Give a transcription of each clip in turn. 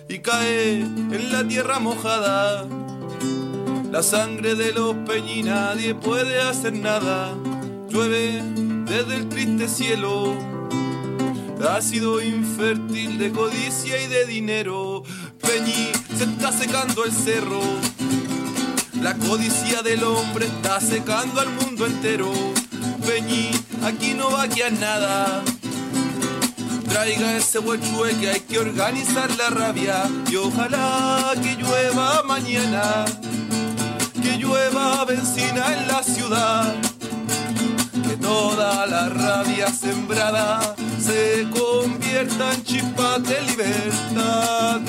y cae en la tierra mojada. La sangre de los peñi nadie puede hacer nada. Llueve desde el triste cielo, ácido infértil de codicia y de dinero. Peñi, se está secando el cerro, la codicia del hombre está secando al mundo entero. Peñi, aquí no va a quedar nada. Traiga ese huechue que hay que organizar la rabia. Y ojalá que llueva mañana, que llueva benzina en la ciudad, que toda la rabia sembrada se convierta en chispas de libertad.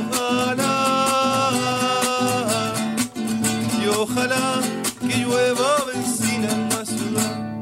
Y ojalá que llueva benzina en la ciudad.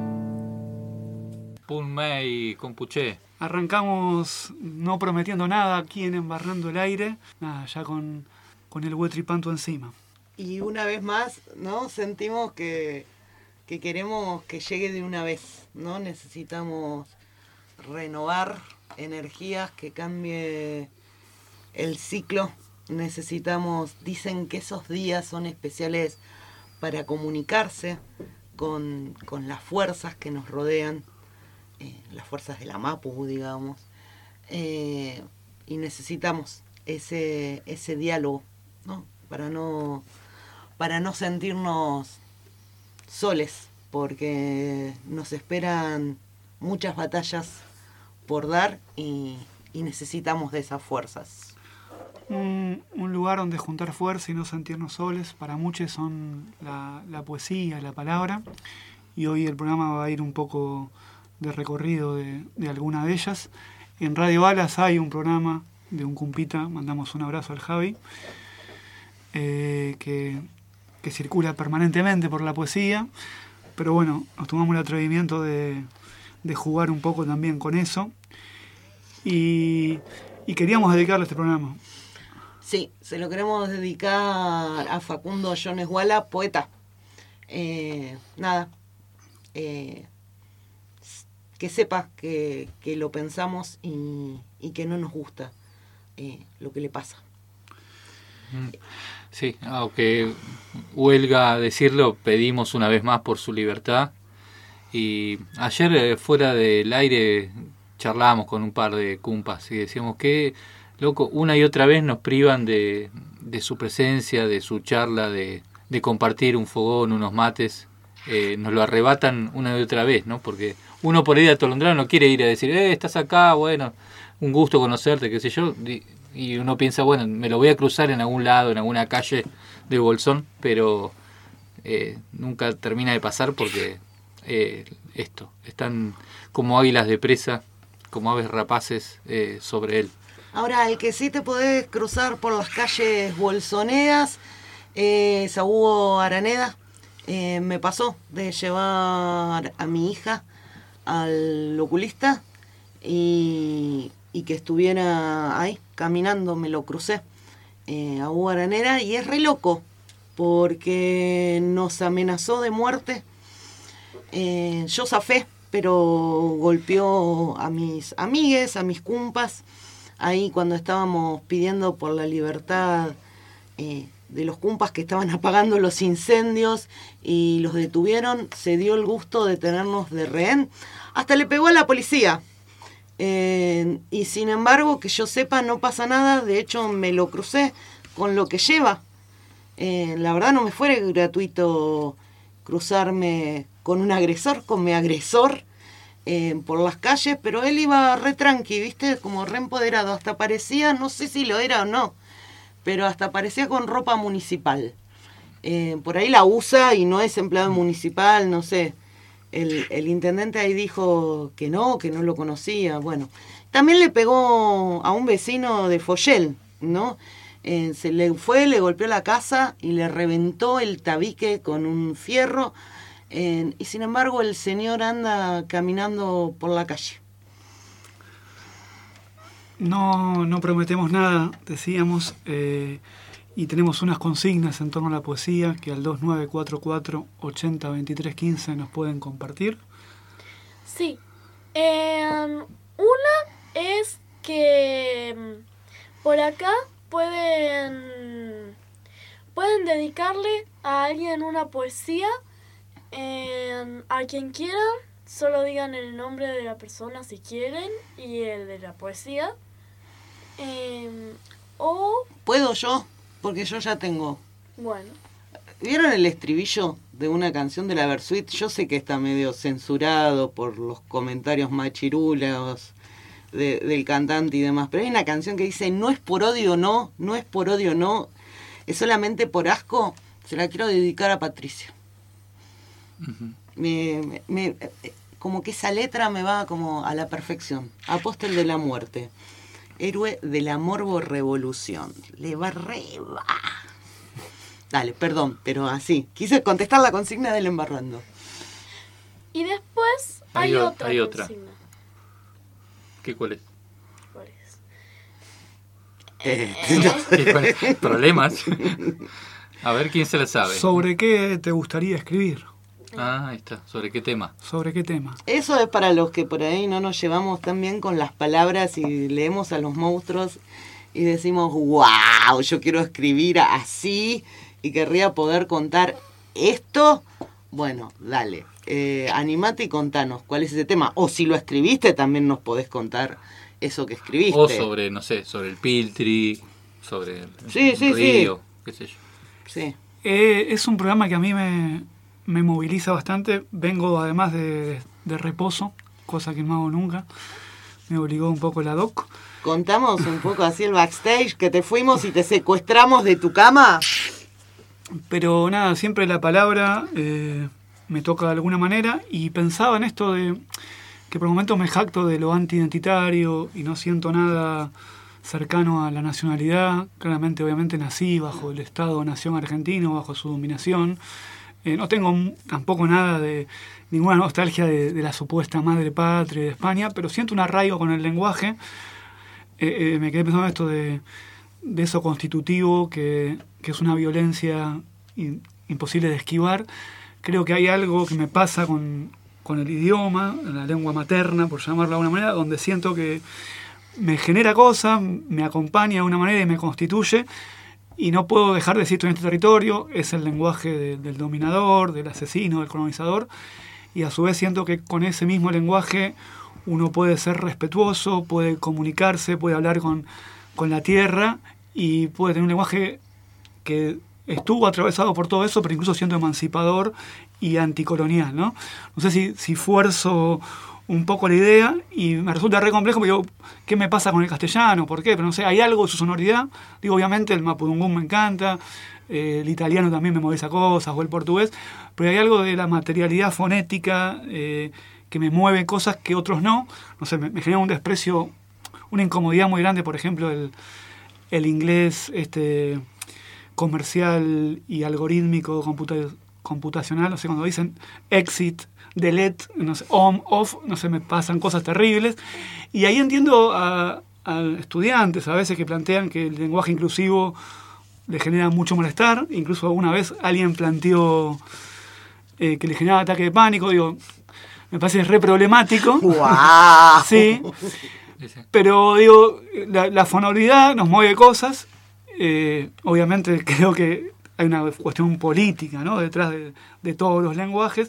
Punme y Compuché. Arrancamos no prometiendo nada aquí en Embarrando el Aire, nada, ya con el huetripanto encima. Y una vez más, ¿no? Sentimos que queremos que llegue de una vez, ¿no? Necesitamos renovar energías, que cambie el ciclo. Necesitamos, dicen que esos días son especiales para comunicarse con las fuerzas que nos rodean, las fuerzas de la MAPU, digamos, y necesitamos ese diálogo, ¿no? Para no sentirnos soles, porque nos esperan muchas batallas por dar y necesitamos de esas fuerzas. Un lugar donde juntar fuerza y no sentirnos soles, para muchos son la poesía, la palabra, y hoy el programa va a ir un poco de recorrido de alguna de ellas. En Radio Alas hay un programa de un compita, mandamos un abrazo al Javi, que circula permanentemente por la poesía, pero bueno, nos tomamos el atrevimiento de jugar un poco también con eso, y queríamos dedicarle este programa. Sí, se lo queremos dedicar a Facundo Jones Wala, poeta. Que sepa que lo pensamos y que no nos gusta lo que le pasa. Sí, aunque huelga decirlo, pedimos una vez más por su libertad. Y ayer fuera del aire charlábamos con un par de cumpas y decíamos que, loco, una y otra vez nos privan de su presencia, de su charla, de compartir un fogón, unos mates. Nos lo arrebatan una y otra vez, ¿no? Porque uno por ahí de atolondrado no quiere ir a decir, estás acá, bueno, un gusto conocerte, qué sé yo. Y uno piensa, bueno, me lo voy a cruzar en algún lado, en alguna calle de Bolsón, pero nunca termina de pasar porque están como águilas de presa, como aves rapaces sobre él. Ahora, el que sí te podés cruzar por las calles bolsoneras es a Hugo Araneda. Me pasó de llevar a mi hija al oculista y que estuviera ahí caminando, me lo crucé a Hugo Araneda, y es re loco porque nos amenazó de muerte. Yo zafé, pero golpeó a mis amigues, a mis cumpas, ahí cuando estábamos pidiendo por la libertad de los cumpas que estaban apagando los incendios y los detuvieron. Se dio el gusto de tenernos de rehén, hasta le pegó a la policía, y sin embargo, que yo sepa, no pasa nada. De hecho, me lo crucé con lo que lleva. La verdad no me fue gratuito cruzarme con un agresor, con mi agresor, por las calles, pero él iba re tranqui, ¿viste? Como re empoderado, hasta parecía, no sé si lo era o no, pero hasta parecía con ropa municipal. Por ahí la usa y no es empleado municipal, no sé. El intendente ahí dijo que no lo conocía. Bueno, también le pegó a un vecino de Foyel, ¿no? Se le fue, le golpeó la casa y le reventó el tabique con un fierro. Y sin embargo el señor anda caminando por la calle. No prometemos nada, decíamos, y tenemos unas consignas en torno a la poesía que al 2944 80 23 15 nos pueden compartir. Sí. Una es que por acá pueden dedicarle a alguien una poesía, a quien quieran. Solo digan el nombre de la persona si quieren y el de la poesía. O... ¿Puedo yo? Porque yo ya tengo. Bueno. ¿Vieron el estribillo de una canción de la Versuit? Yo sé que está medio censurado por los comentarios machirulos del cantante y demás, pero hay una canción que dice: no es por odio, no es por odio, no, es solamente por asco. Se la quiero dedicar a Patricia. Uh-huh. Como que esa letra me va como a la perfección. Apóstol de la muerte, héroe de la morbo-revolución. Le va re va. Dale, perdón, pero así. Quise contestar la consigna del embarrando. Y después hay otra consigna. ¿Cuál es? ¿Cuál es? ¿Problemas? A ver quién se la sabe. ¿Sobre qué te gustaría escribir? Ahí está. ¿Sobre qué tema? ¿Sobre qué tema? Eso es para los que por ahí no nos llevamos tan bien con las palabras y leemos a los monstruos y decimos: wow, yo quiero escribir así y querría poder contar esto. Bueno, dale, animate y contanos cuál es ese tema. O si lo escribiste, también nos podés contar eso que escribiste. O sobre, no sé, sobre el Piltri, sobre el río, qué sé yo. Sí. Es un programa que a mí me moviliza bastante. Vengo además de reposo, cosa que no hago nunca. Me obligó un poco la doc. Contamos un poco así el backstage, que te fuimos y te secuestramos de tu cama. Pero nada, siempre la palabra me toca de alguna manera, y pensaba en esto de que por momentos me jacto de lo anti-identitario y no siento nada cercano a la nacionalidad. Claramente, obviamente, nací bajo el Estado-Nación argentino, bajo su dominación. No tengo tampoco nada de ninguna nostalgia de la supuesta madre patria de España, pero siento un arraigo con el lenguaje. Me quedé pensando en esto de eso constitutivo, que es una violencia imposible de esquivar. Creo que hay algo que me pasa con el idioma, la lengua materna, por llamarlo de alguna manera, donde siento que me genera cosas, me acompaña de una manera y me constituye, y no puedo dejar de decir: estoy en este territorio. Es el lenguaje del dominador, del asesino, del colonizador, y a su vez siento que con ese mismo lenguaje uno puede ser respetuoso, puede comunicarse, puede hablar con la tierra, y puede tener un lenguaje que estuvo atravesado por todo eso, pero incluso siendo emancipador y anticolonial, ¿no? No sé si fuerzo un poco la idea, y me resulta re complejo, porque digo, ¿qué me pasa con el castellano? ¿Por qué? Pero no sé, hay algo de su sonoridad. Digo, obviamente el mapudungún me encanta, el italiano también me moviliza cosas, o el portugués, pero hay algo de la materialidad fonética que me mueve cosas que otros no. No sé, me genera un desprecio, una incomodidad muy grande, por ejemplo, el inglés comercial y algorítmico computacional. No sé, cuando dicen exit, delete, no sé, on, off, no sé, me pasan cosas terribles. Y ahí entiendo a estudiantes a veces que plantean que el lenguaje inclusivo le genera mucho malestar. Incluso alguna vez alguien planteó que le generaba ataque de pánico. Digo, me parece re problemático. ¡Wow! Sí. Pero digo, la fonoloridad nos mueve cosas. Obviamente creo que hay una cuestión política, ¿no?, detrás de todos los lenguajes.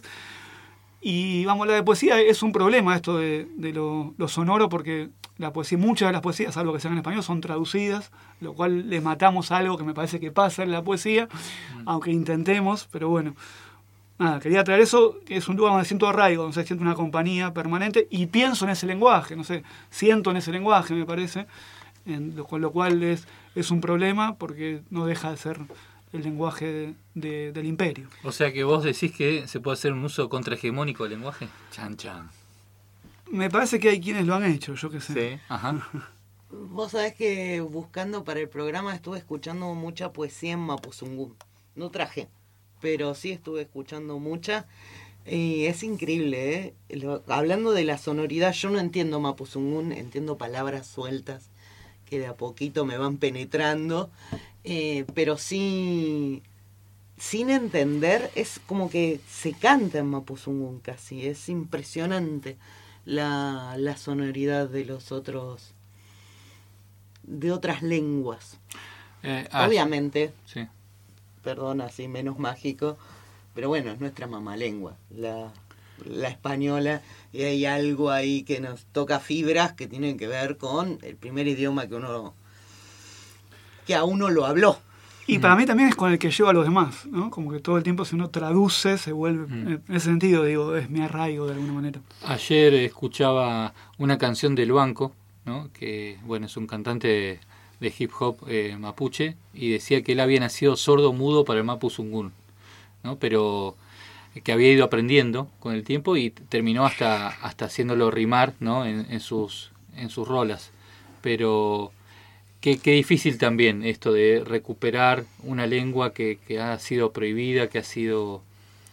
Y vamos, la de poesía es un problema esto de lo sonoro, porque la poesía, muchas de las poesías, salvo que sean en español, son traducidas, lo cual le matamos algo que me parece que pasa en la poesía, aunque intentemos. Pero bueno, nada, quería traer eso, que es un lugar donde siento arraigo, donde siento una compañía permanente, y pienso en ese lenguaje, no sé, siento en ese lenguaje, me parece, con lo cual es un problema, porque no deja de ser el lenguaje del imperio. O sea que vos decís que se puede hacer un uso contrahegemónico del lenguaje. Chan, chan. Me parece que hay quienes lo han hecho, yo qué sé. Sí, ajá. Vos sabés que buscando para el programa estuve escuchando mucha poesía en mapuzungún. No traje, pero sí estuve escuchando mucha. Y es increíble, ¿eh? Hablando de la sonoridad, yo no entiendo mapuzungún, entiendo palabras sueltas que de a poquito me van penetrando. Pero sí, sin entender, es como que se canta en mapuzungún casi. Es impresionante la sonoridad de otras lenguas. Obviamente, Sí. perdón, así menos mágico, pero bueno, es nuestra mamá lengua, la española, y hay algo ahí que nos toca fibras que tienen que ver con el primer idioma que a uno lo habló. Y para mí también es con el que llevo a los demás, ¿no? Como que todo el tiempo si uno traduce, se vuelve... En ese sentido, digo, es mi arraigo de alguna manera. Ayer escuchaba una canción del Banco, ¿no? Que bueno, es un cantante de hip hop mapuche, y decía que él había nacido sordo mudo para el mapuzungún, ¿no? Pero que había ido aprendiendo con el tiempo y terminó hasta haciéndolo rimar, ¿no? en sus rolas. Pero qué difícil también esto de recuperar una lengua que ha sido prohibida, que ha sido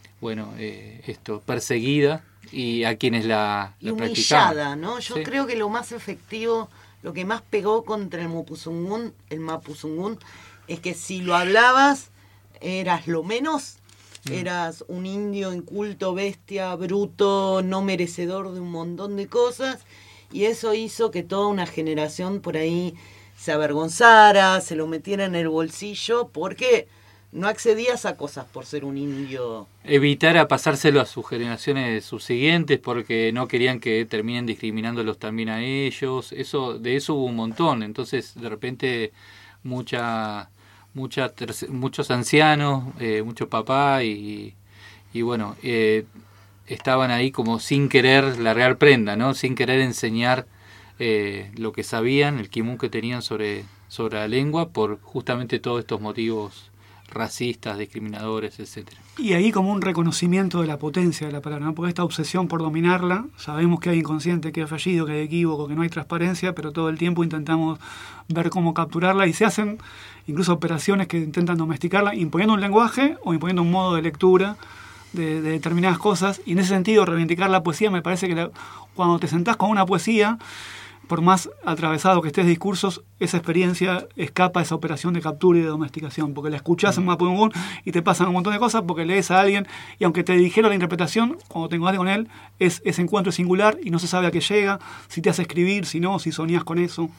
perseguida, y a quienes la humillada, practicaban, ¿no? Yo Sí. creo que lo más efectivo, lo que más pegó contra el mapuzungún, es que si lo hablabas, eras lo menos, eras un indio inculto, bestia, bruto, no merecedor de un montón de cosas, y eso hizo que toda una generación por ahí se avergonzara, se lo metiera en el bolsillo, porque no accedías a cosas por ser un indio. Evitar a pasárselo a sus generaciones subsiguientes porque no querían que terminen discriminándolos también a ellos. De eso hubo un montón. Entonces, de repente, muchos ancianos, muchos papás y bueno, estaban ahí como sin querer largar prenda, ¿no? Sin querer enseñar lo que sabían, el kimún que tenían sobre la lengua, por justamente todos estos motivos racistas, discriminadores, etcétera. Y ahí como un reconocimiento de la potencia de la palabra, ¿no? Porque esta obsesión por dominarla, sabemos que hay inconsciente, que hay fallido, que hay equívoco, que no hay transparencia, pero todo el tiempo intentamos ver cómo capturarla, y se hacen incluso operaciones que intentan domesticarla, imponiendo un lenguaje o imponiendo un modo de lectura de determinadas cosas. Y en ese sentido, reivindicar la poesía, me parece que cuando te sentás con una poesía, por más atravesado que estés de discursos, esa experiencia escapa a esa operación de captura y de domesticación, porque la escuchás en mapuzungún y te pasan un montón de cosas, porque lees a alguien y aunque te dijeron la interpretación, cuando te encontrás con él, ese encuentro es singular y no se sabe a qué llega, si te hace escribir, si no, si soñás con eso.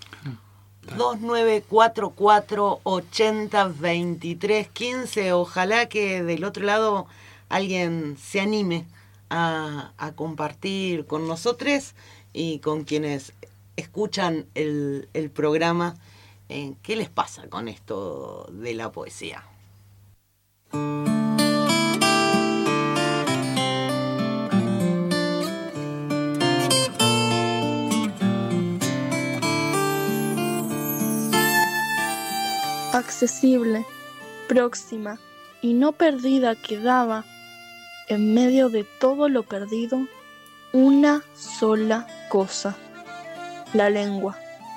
2944-80-23-15. Ojalá que del otro lado alguien se anime a compartir con nosotros y con quienes escuchan el programa, ¿qué les pasa con esto de la poesía? Accesible, próxima y no perdida quedaba, en medio de todo lo perdido, una sola cosa: la lengua.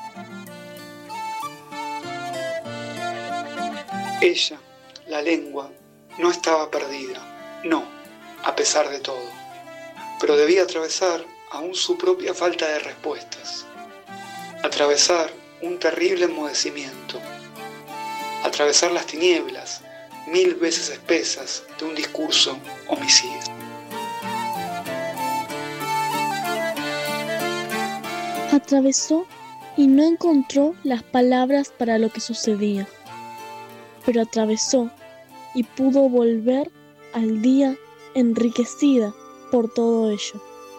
Ella, la lengua, no estaba perdida, no, a pesar de todo, pero debía atravesar aún su propia falta de respuestas, atravesar un terrible enmudecimiento, atravesar las tinieblas 1000 veces espesas de un discurso homicida. Atravesó y no encontró las palabras para lo que sucedía, pero atravesó y pudo volver al día enriquecida por todo ello.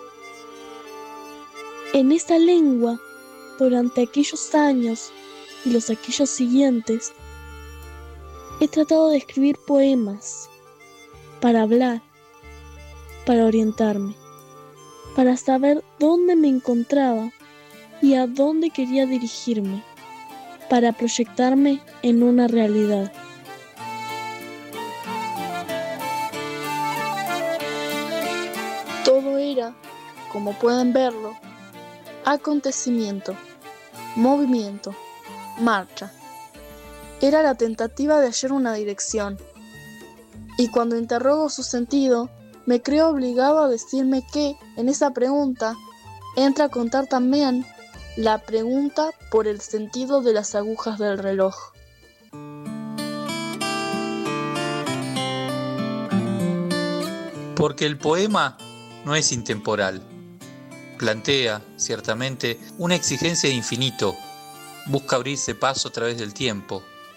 En esa lengua, durante aquellos años y los aquellos siguientes, he tratado de escribir poemas para hablar, para orientarme, para saber dónde me encontraba y a dónde quería dirigirme, para proyectarme en una realidad. Todo era, como pueden verlo, acontecimiento, movimiento, marcha. Era la tentativa de hallar una dirección. Y cuando interrogo su sentido, me creo obligado a decirme que, en esa pregunta, entra a contar también la pregunta por el sentido de las agujas del reloj. Porque el poema no es intemporal. Plantea, ciertamente, una exigencia de infinito. Busca abrirse paso a través del tiempo,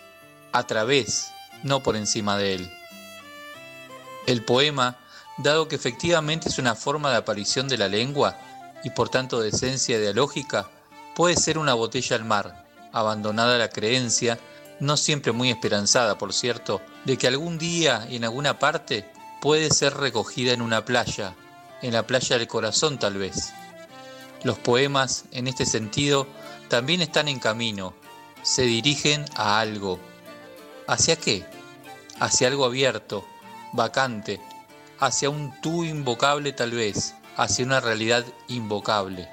a través, no por encima de él. El poema, dado que efectivamente es una forma de aparición de la lengua y por tanto de esencia dialógica, puede ser una botella al mar, abandonada a la creencia, no siempre muy esperanzada, por cierto, de que algún día y en alguna parte puede ser recogida en una playa, en la playa del corazón tal vez. Los poemas, en este sentido, también están en camino, se dirigen a algo. ¿Hacia qué? Hacia algo abierto, vacante, hacia un tú invocable tal vez, hacia una realidad invocable.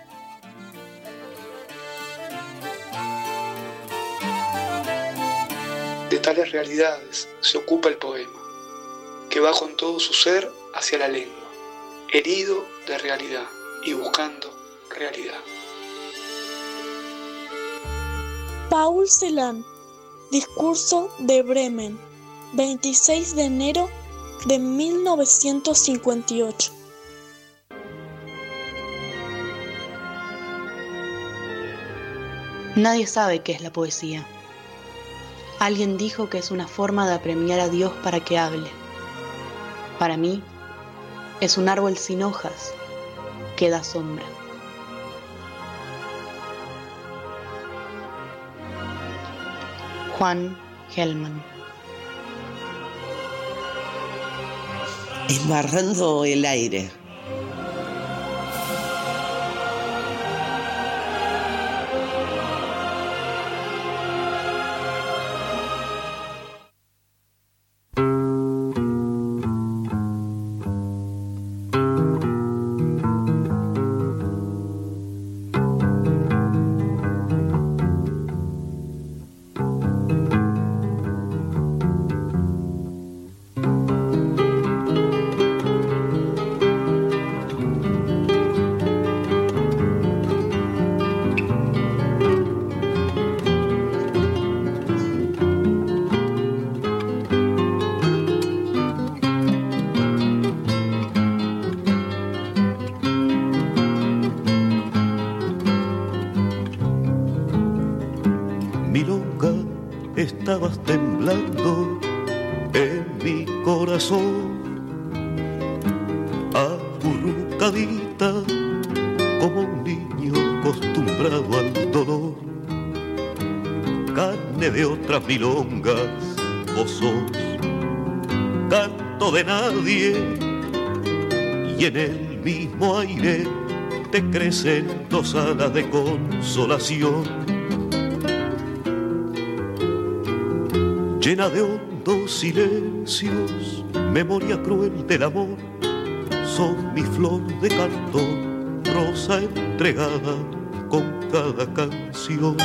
De tales realidades se ocupa el poema, que va con todo su ser hacia la lengua, herido de realidad y buscando realidad. Paul Celan, Discurso de Bremen, 26 de enero de 1958. Nadie sabe qué es la poesía. Alguien dijo que es una forma de apremiar a Dios para que hable. Para mí, es un árbol sin hojas que da sombra. Juan Gelman. Embarrando el aire. Estabas temblando en mi corazón, acurrucadita como un niño acostumbrado al dolor. Carne de otras milongas, vos sos canto de nadie, y en el mismo aire te crecen dos alas de consolación. Llena de hondos silencios, memoria cruel del amor, sos mi flor de cartón, rosa entregada con cada canción.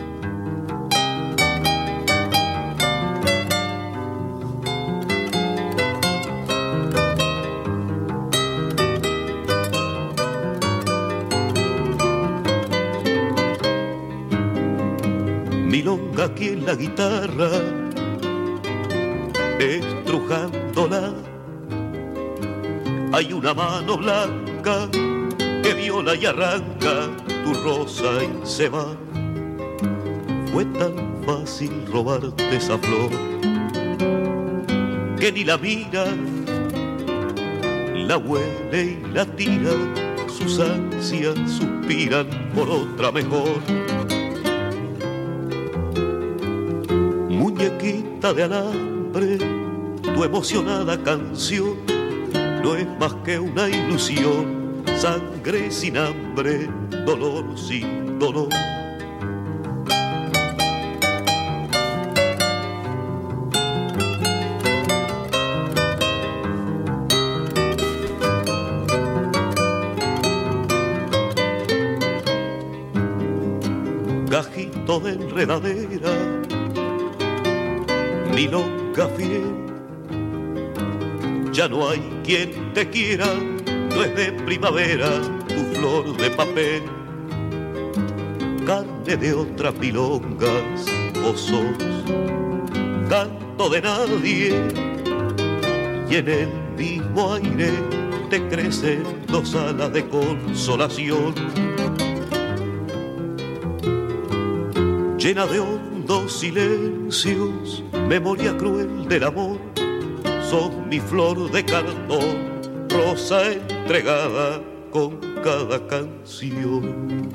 Milonga aquí en la guitarra, estrujándola, hay una mano blanca que viola y arranca tu rosa y se va. Fue tan fácil robarte esa flor que ni la mira, la huele y la tira, sus ansias suspiran por otra mejor. Muñequita de alambre, tu emocionada canción no es más que una ilusión, sangre sin hambre, dolor sin dolor. Gajito de enredadera, milonga fiel, ya no hay quien te quiera, no es de primavera tu flor de papel. Carne de otras milongas, vos sos canto de nadie, y en el mismo aire te crecen dos alas de consolación. Llena de hondos silencios, memoria cruel del amor, sos mi flor de cartón, rosa entregada con cada canción.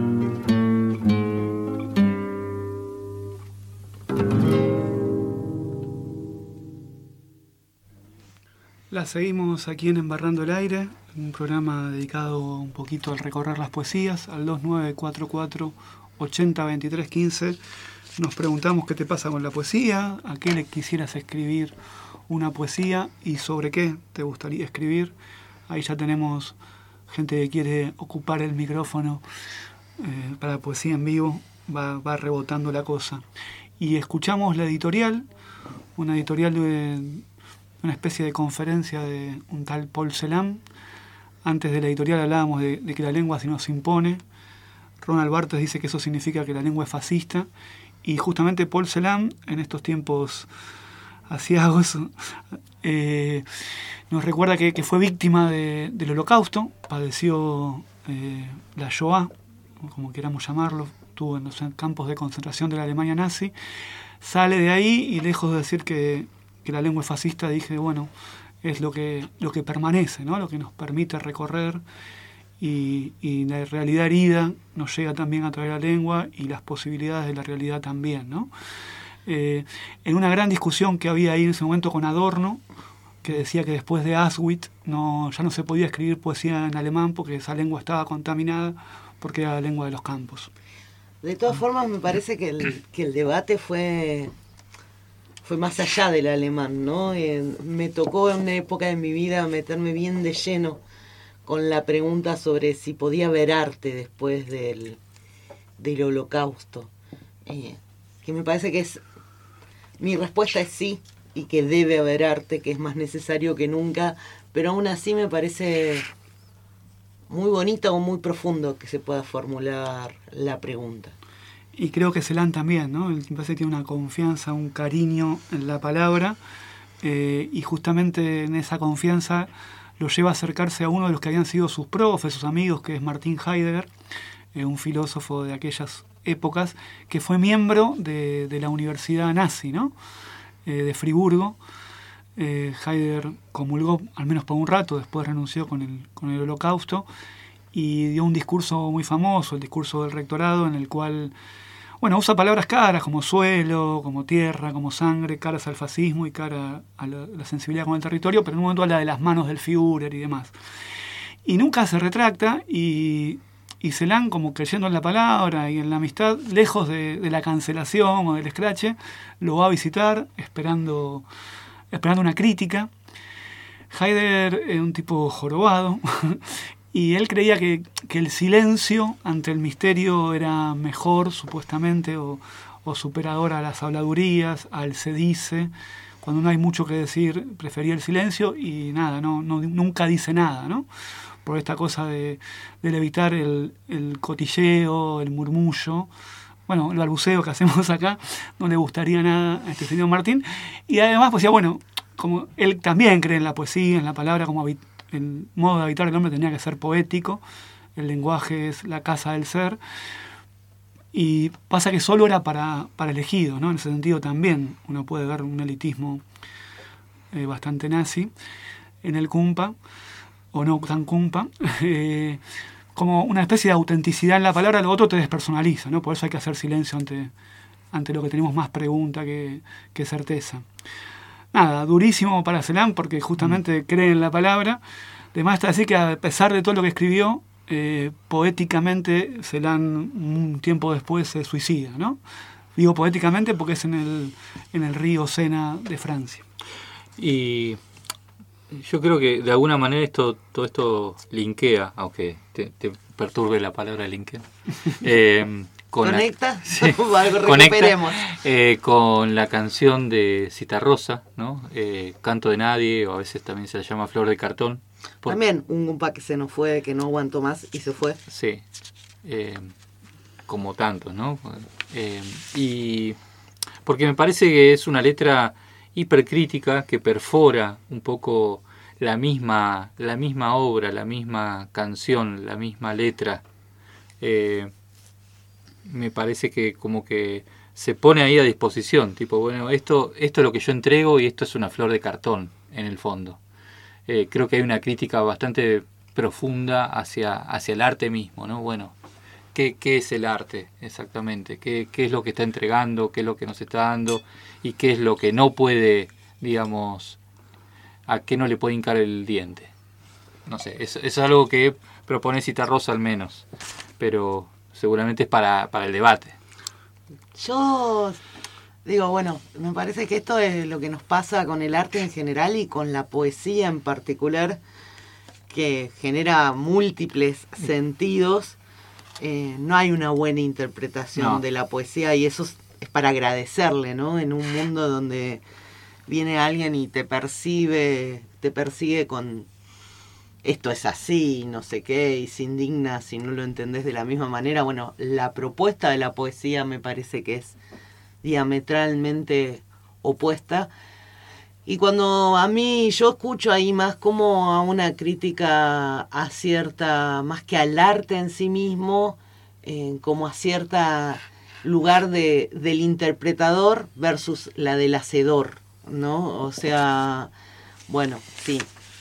La seguimos aquí en Embarrando el Aire, un programa dedicado un poquito al recorrer las poesías, al 2944 80 23 15. Nos preguntamos qué te pasa con la poesía, a qué le quisieras escribir una poesía y sobre qué te gustaría escribir. Ahí ya tenemos gente que quiere ocupar el micrófono para poesía en vivo, va rebotando la cosa. Y escuchamos la editorial, una editorial de una especie de conferencia de un tal Paul Celan. Antes de la editorial hablábamos de que la lengua se nos impone. Ronald Barthes dice que eso significa que la lengua es fascista. Y justamente Paul Celan, en estos tiempos aciagos, nos recuerda que fue víctima del Holocausto, padeció la Shoah, como queramos llamarlo, estuvo en los campos de concentración de la Alemania nazi. Sale de ahí y lejos de decir que la lengua es fascista, dije, bueno, es lo que permanece, ¿no? Lo que nos permite recorrer y la realidad herida nos llega también a través de la lengua y las posibilidades de la realidad también, ¿no? En una gran discusión que había ahí en ese momento con Adorno, que decía que después de Auschwitz ya no se podía escribir poesía en alemán porque esa lengua estaba contaminada porque era la lengua de los campos. De todas formas, me parece que el debate fue más allá del alemán, ¿no? Me tocó en una época de mi vida meterme bien de lleno con la pregunta sobre si podía haber arte después del Holocausto. Que me parece que mi respuesta es sí, y que debe haber arte, que es más necesario que nunca, pero aún así me parece muy bonito o muy profundo que se pueda formular la pregunta. Y creo que Celan también, ¿no? Me parece que tiene una confianza, un cariño en la palabra, y justamente en esa confianza lo lleva a acercarse a uno de los que habían sido sus profes, sus amigos, que es Martin Heidegger, un filósofo de aquellas épocas, que fue miembro de la universidad nazi, ¿no? De Friburgo. Heidegger comulgó, al menos por un rato, después renunció con el Holocausto, y dio un discurso muy famoso, el discurso del rectorado, en el cual, bueno, usa palabras caras como suelo, como tierra, como sangre, caras al fascismo y cara a la sensibilidad con el territorio, pero en un momento habla de las manos del Führer y demás. Y nunca se retracta, y Celan, como creyendo en la palabra y en la amistad, lejos de la cancelación o del escrache, lo va a visitar esperando una crítica. Heidegger es un tipo jorobado, y él creía que el silencio ante el misterio era mejor, supuestamente, o superador a las habladurías, al se dice. Cuando no hay mucho que decir, prefería el silencio y nada, nunca dice nada, ¿no? Por esta cosa del evitar el cotilleo, el murmullo. Bueno, el balbuceo que hacemos acá no le gustaría nada a este señor Martín. Y además, pues ya bueno, como él también cree en la poesía, en la palabra, como el modo de habitar del hombre tenía que ser poético, el lenguaje es la casa del ser, y pasa que solo era para elegidos, ¿no? En ese sentido también uno puede ver un elitismo bastante nazi en el Kumpa, o no tan Kumpa, como una especie de autenticidad en la palabra. Lo otro te despersonaliza, ¿no? Por eso hay que hacer silencio ante lo que tenemos más pregunta que certeza. Nada, durísimo para Celan porque justamente cree en la palabra. Además está decir que a pesar de todo lo que escribió, poéticamente Celan un tiempo después se suicida, ¿no? Digo poéticamente porque es en el río Sena de Francia. Y yo creo que de alguna manera todo esto linkea, aunque te perturbe la palabra linkea. ¿Conecta? Sí, Recuperemos. Con la canción de Citarrosa, ¿no? Canto de Nadie, o a veces también se la llama Flor de Cartón. También un compa que se nos fue, que no aguantó más y se fue. Sí, como tantos, ¿no? Y porque me parece que es una letra hipercrítica que perfora un poco la misma obra, la misma canción, la misma letra. Me parece que como que se pone ahí a disposición, tipo, bueno, esto es lo que yo entrego y esto es una flor de cartón, en el fondo. Creo que hay una crítica bastante profunda hacia el arte mismo, ¿no? Bueno, ¿qué es el arte exactamente? ¿Qué es lo que está entregando? ¿Qué es lo que nos está dando? ¿Y qué es lo que no puede, digamos, a qué no le puede hincar el diente? No sé, es algo que propone Citarrosa al menos, pero seguramente es para el debate. Yo digo, bueno, me parece que esto es lo que nos pasa con el arte en general y con la poesía en particular, que genera múltiples sentidos. No hay una buena interpretación de la poesía y eso es para agradecerle, ¿no? En un mundo donde viene alguien y te persigue con esto es así, no sé qué, y se indigna si no lo entendés de la misma manera. Bueno, la propuesta de la poesía me parece que es diametralmente opuesta. Y cuando yo escucho ahí más como a una crítica a cierta, más que al arte en sí mismo, como a cierta lugar del interpretador versus la del hacedor, ¿no? O sea, bueno, sí,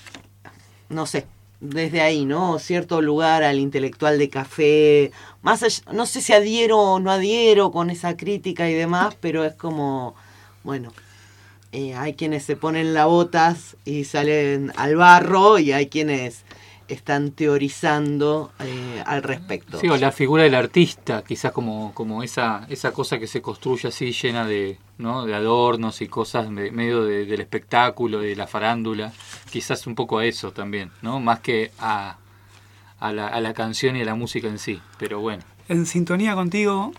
no sé, desde ahí, ¿no? Cierto lugar al intelectual de café, más allá, no sé si adhiero o no adhiero con esa crítica y demás, pero es como, bueno, hay quienes se ponen las botas y salen al barro y hay quienes están teorizando al respecto. Sí, o la figura del artista, quizás como esa cosa que se construye así llena de, ¿no?, de adornos y cosas medio del espectáculo, de la farándula, quizás un poco a eso también, ¿no? Más que a la canción y a la música en sí, pero bueno. En sintonía contigo,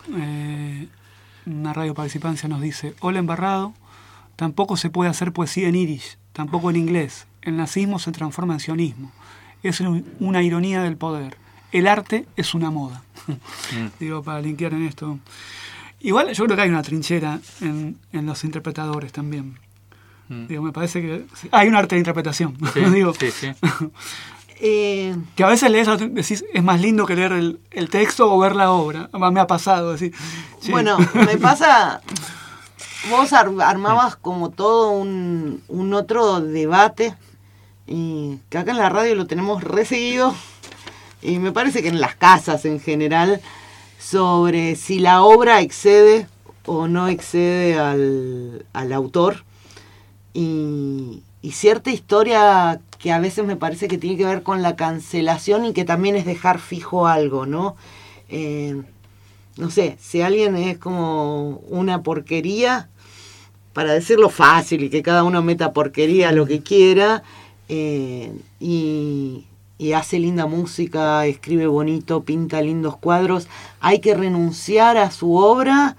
una radio participancia nos dice: hola embarrado, tampoco se puede hacer poesía en irish, tampoco en inglés. El nazismo se transforma en sionismo. Es una ironía del poder. El arte es una moda. Digo, para linkear en esto. Igual yo creo que hay una trinchera en los interpretadores también. Digo, me parece que hay un arte de interpretación. Sí, digo, sí, sí. Que a veces lees, decís, es más lindo que leer el texto o ver la obra. Me ha pasado. Decir, che. Bueno, me pasa... Vos armabas como todo un otro debate, y que acá en la radio lo tenemos reseguido, y me parece que en las casas en general, sobre si la obra excede o no excede al autor, y cierta historia que a veces me parece que tiene que ver con la cancelación y que también es dejar fijo algo, ¿no? No sé, si alguien es como una porquería, para decirlo fácil y que cada uno meta porquería lo que quiera, y hace linda música, escribe bonito, pinta lindos cuadros, ¿hay que renunciar a su obra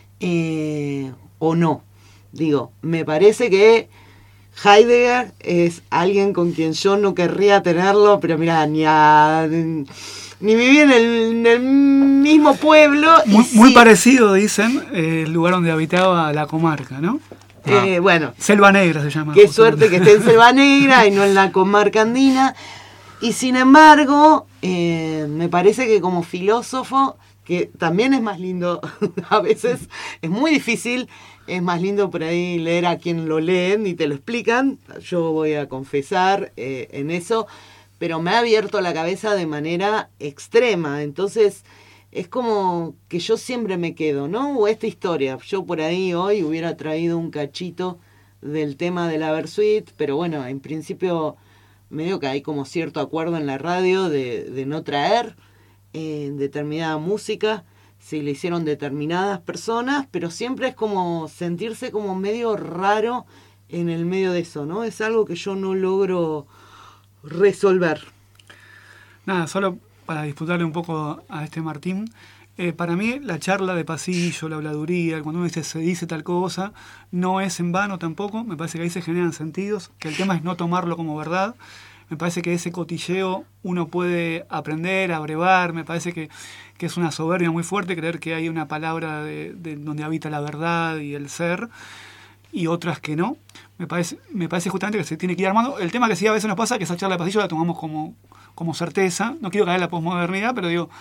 o no? Digo, me parece que Heidegger es alguien con quien yo no querría tenerlo, pero mira, ni viví en el mismo pueblo. Muy parecido, dicen, el lugar donde habitaba la comarca, ¿no? Bueno. Selva Negra se llama. Qué suerte que esté en Selva Negra y no en la comarca andina. Y sin embargo, me parece que como filósofo, que también es más lindo, a veces es muy difícil, es más lindo por ahí leer a quien lo leen y te lo explican. Yo voy a confesar en eso, pero me ha abierto la cabeza de manera extrema. Entonces, es como que yo siempre me quedo, ¿no? O esta historia. Yo por ahí hoy hubiera traído un cachito del tema de la Versuit, pero bueno, en principio medio que hay como cierto acuerdo en la radio de no traer determinada música, si le hicieron determinadas personas, pero siempre es como sentirse como medio raro en el medio de eso, ¿no? Es algo que yo no logro resolver. Nada, solo para disputarle un poco a Martín, para mí la charla de pasillo, la habladuría, cuando uno dice se dice tal cosa, no es en vano tampoco. Me parece que ahí se generan sentidos, que el tema es no tomarlo como verdad. Me parece que ese cotilleo uno puede aprender, abrevar. Me parece que es una soberbia muy fuerte creer que hay una palabra de donde habita la verdad y el ser, y otras que no. Me parece justamente que se tiene que ir armando. El tema que sí a veces nos pasa, que esa charla de pasillo la tomamos como certeza. No quiero caer en la posmodernidad, pero digo,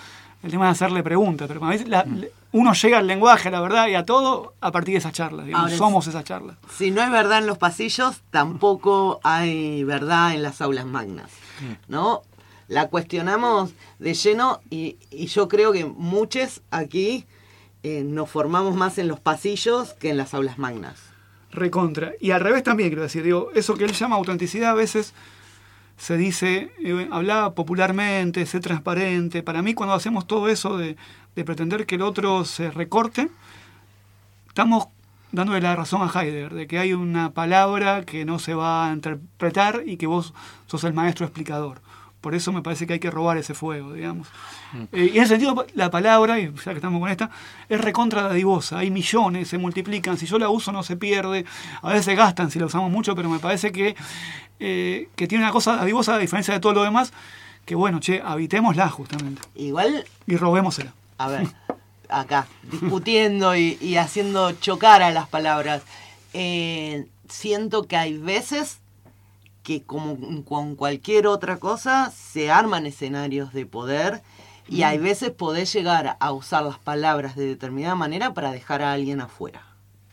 el tema de hacerle preguntas, pero a veces uno llega al lenguaje, a la verdad y a todo a partir de esas charlas, digamos. Ahora, somos esas charlas. Si no hay verdad en los pasillos, tampoco hay verdad en las aulas magnas, ¿no? La cuestionamos de lleno y yo creo que muchos aquí nos formamos más en los pasillos que en las aulas magnas. Recontra. Y al revés también, quiero decir, digo, eso que él llama autenticidad a veces se dice, habla popularmente, ser transparente. Para mí, cuando hacemos todo eso de pretender que el otro se recorte, estamos dándole la razón a Heidegger, de que hay una palabra que no se va a interpretar y que vos sos el maestro explicador. Por eso me parece que hay que robar ese fuego, digamos. Y en ese sentido, la palabra, y ya que estamos con esta, es recontra dadivosa. Hay millones, se multiplican. Si yo la uso, no se pierde. A veces se gastan si la usamos mucho, pero me parece que tiene una cosa dadivosa, a diferencia de todo lo demás, que bueno, habitémosla justamente. Igual. Y robémosela. A ver, acá, discutiendo y haciendo chocar a las palabras. Siento que hay veces que como con cualquier otra cosa se arman escenarios de poder y hay veces podés llegar a usar las palabras de determinada manera para dejar a alguien afuera.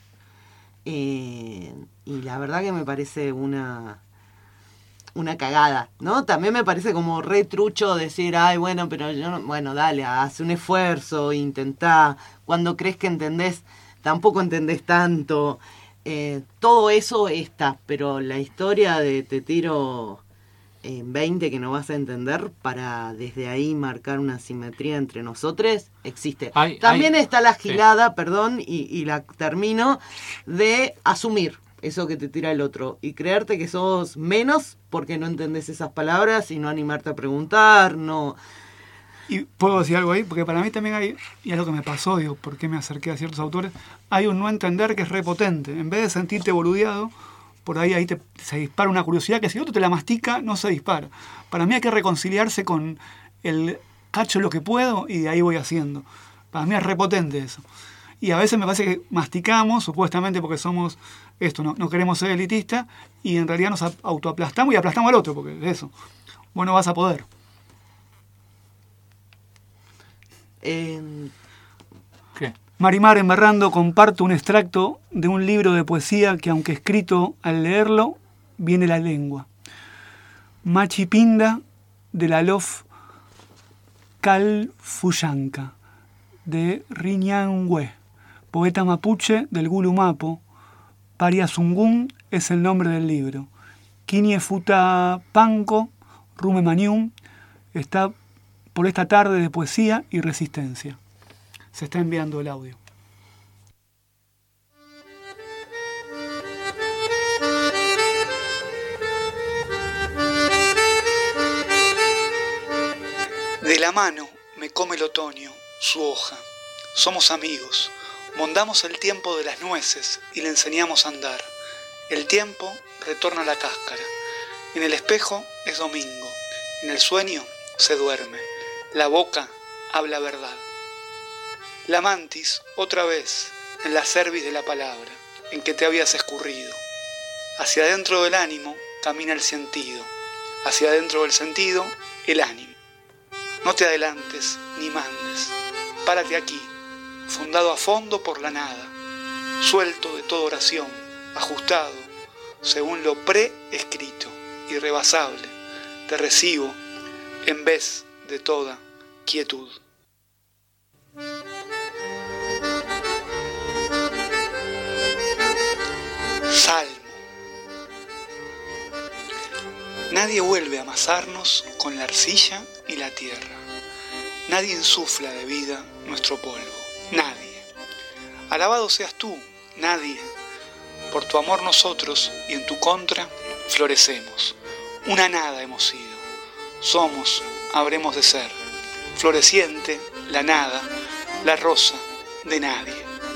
Y la verdad que me parece una cagada, ¿no? También me parece como re trucho decir, ay, bueno, pero yo no, bueno, dale, haz un esfuerzo, intentá, cuando crees que entendés, tampoco entendés tanto. Todo eso está, pero la historia de te tiro 20 que no vas a entender para desde ahí marcar una simetría entre nosotros, existe. También está la gilada, perdón, y la termino, de asumir eso que te tira el otro y creerte que sos menos porque no entendés esas palabras y no animarte a preguntar, no. Y puedo decir algo ahí, porque para mí también hay, y es lo que me pasó, digo, por qué me acerqué a ciertos autores, hay un no entender que es repotente. En vez de sentirte boludeado, por ahí se dispara una curiosidad que si el otro te la mastica, no se dispara. Para mí hay que reconciliarse con el cacho lo que puedo y de ahí voy haciendo. Para mí es repotente eso. Y a veces me parece que masticamos, supuestamente porque somos esto, no queremos ser elitistas, y en realidad nos autoaplastamos y aplastamos al otro, porque es eso. Vos no vas a poder. ¿Qué? Marimar Emberrando comparto un extracto de un libro de poesía que, aunque escrito al leerlo, viene la lengua. Machipinda de la Lof Calfuyanca, de Riñanhue, poeta mapuche del Gulumapo. Pariazungún es el nombre del libro. Quiniefuta Panco, Rume Manium, está por esta tarde de poesía y resistencia. Se está enviando el audio. De la mano me come el otoño, su hoja. Somos amigos, mondamos el tiempo de las nueces y le enseñamos a andar. El tiempo retorna a la cáscara. En el espejo es domingo, en el sueño se duerme. La boca habla verdad. La mantis, otra vez, en la cerviz de la palabra, en que te habías escurrido. Hacia adentro del ánimo camina el sentido, hacia adentro del sentido, el ánimo. No te adelantes ni mandes, párate aquí, fundado a fondo por la nada, suelto de toda oración, ajustado, según lo pre-escrito, irrebasable, te recibo en vez de toda quietud. Salmo. Nadie vuelve a amasarnos con la arcilla y la tierra. Nadie insufla de vida nuestro polvo. Nadie. Alabado seas tú, nadie. Por tu amor nosotros y en tu contra florecemos. Una nada hemos sido. Somos, habremos de ser. Floreciente, la nada, la rosa de nadie.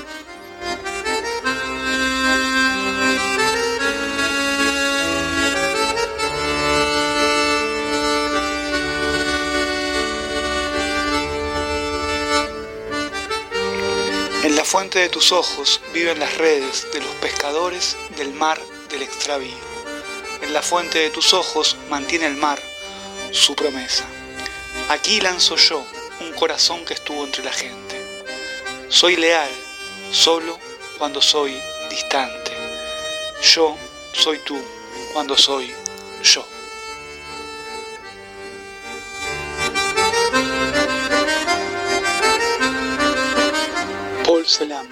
En la fuente de tus ojos viven las redes de los pescadores del mar del extravío. En la fuente de tus ojos mantiene el mar su promesa. Aquí lanzo yo un corazón que estuvo entre la gente. Soy leal solo cuando soy distante. Yo soy tú cuando soy yo. Paul Celan.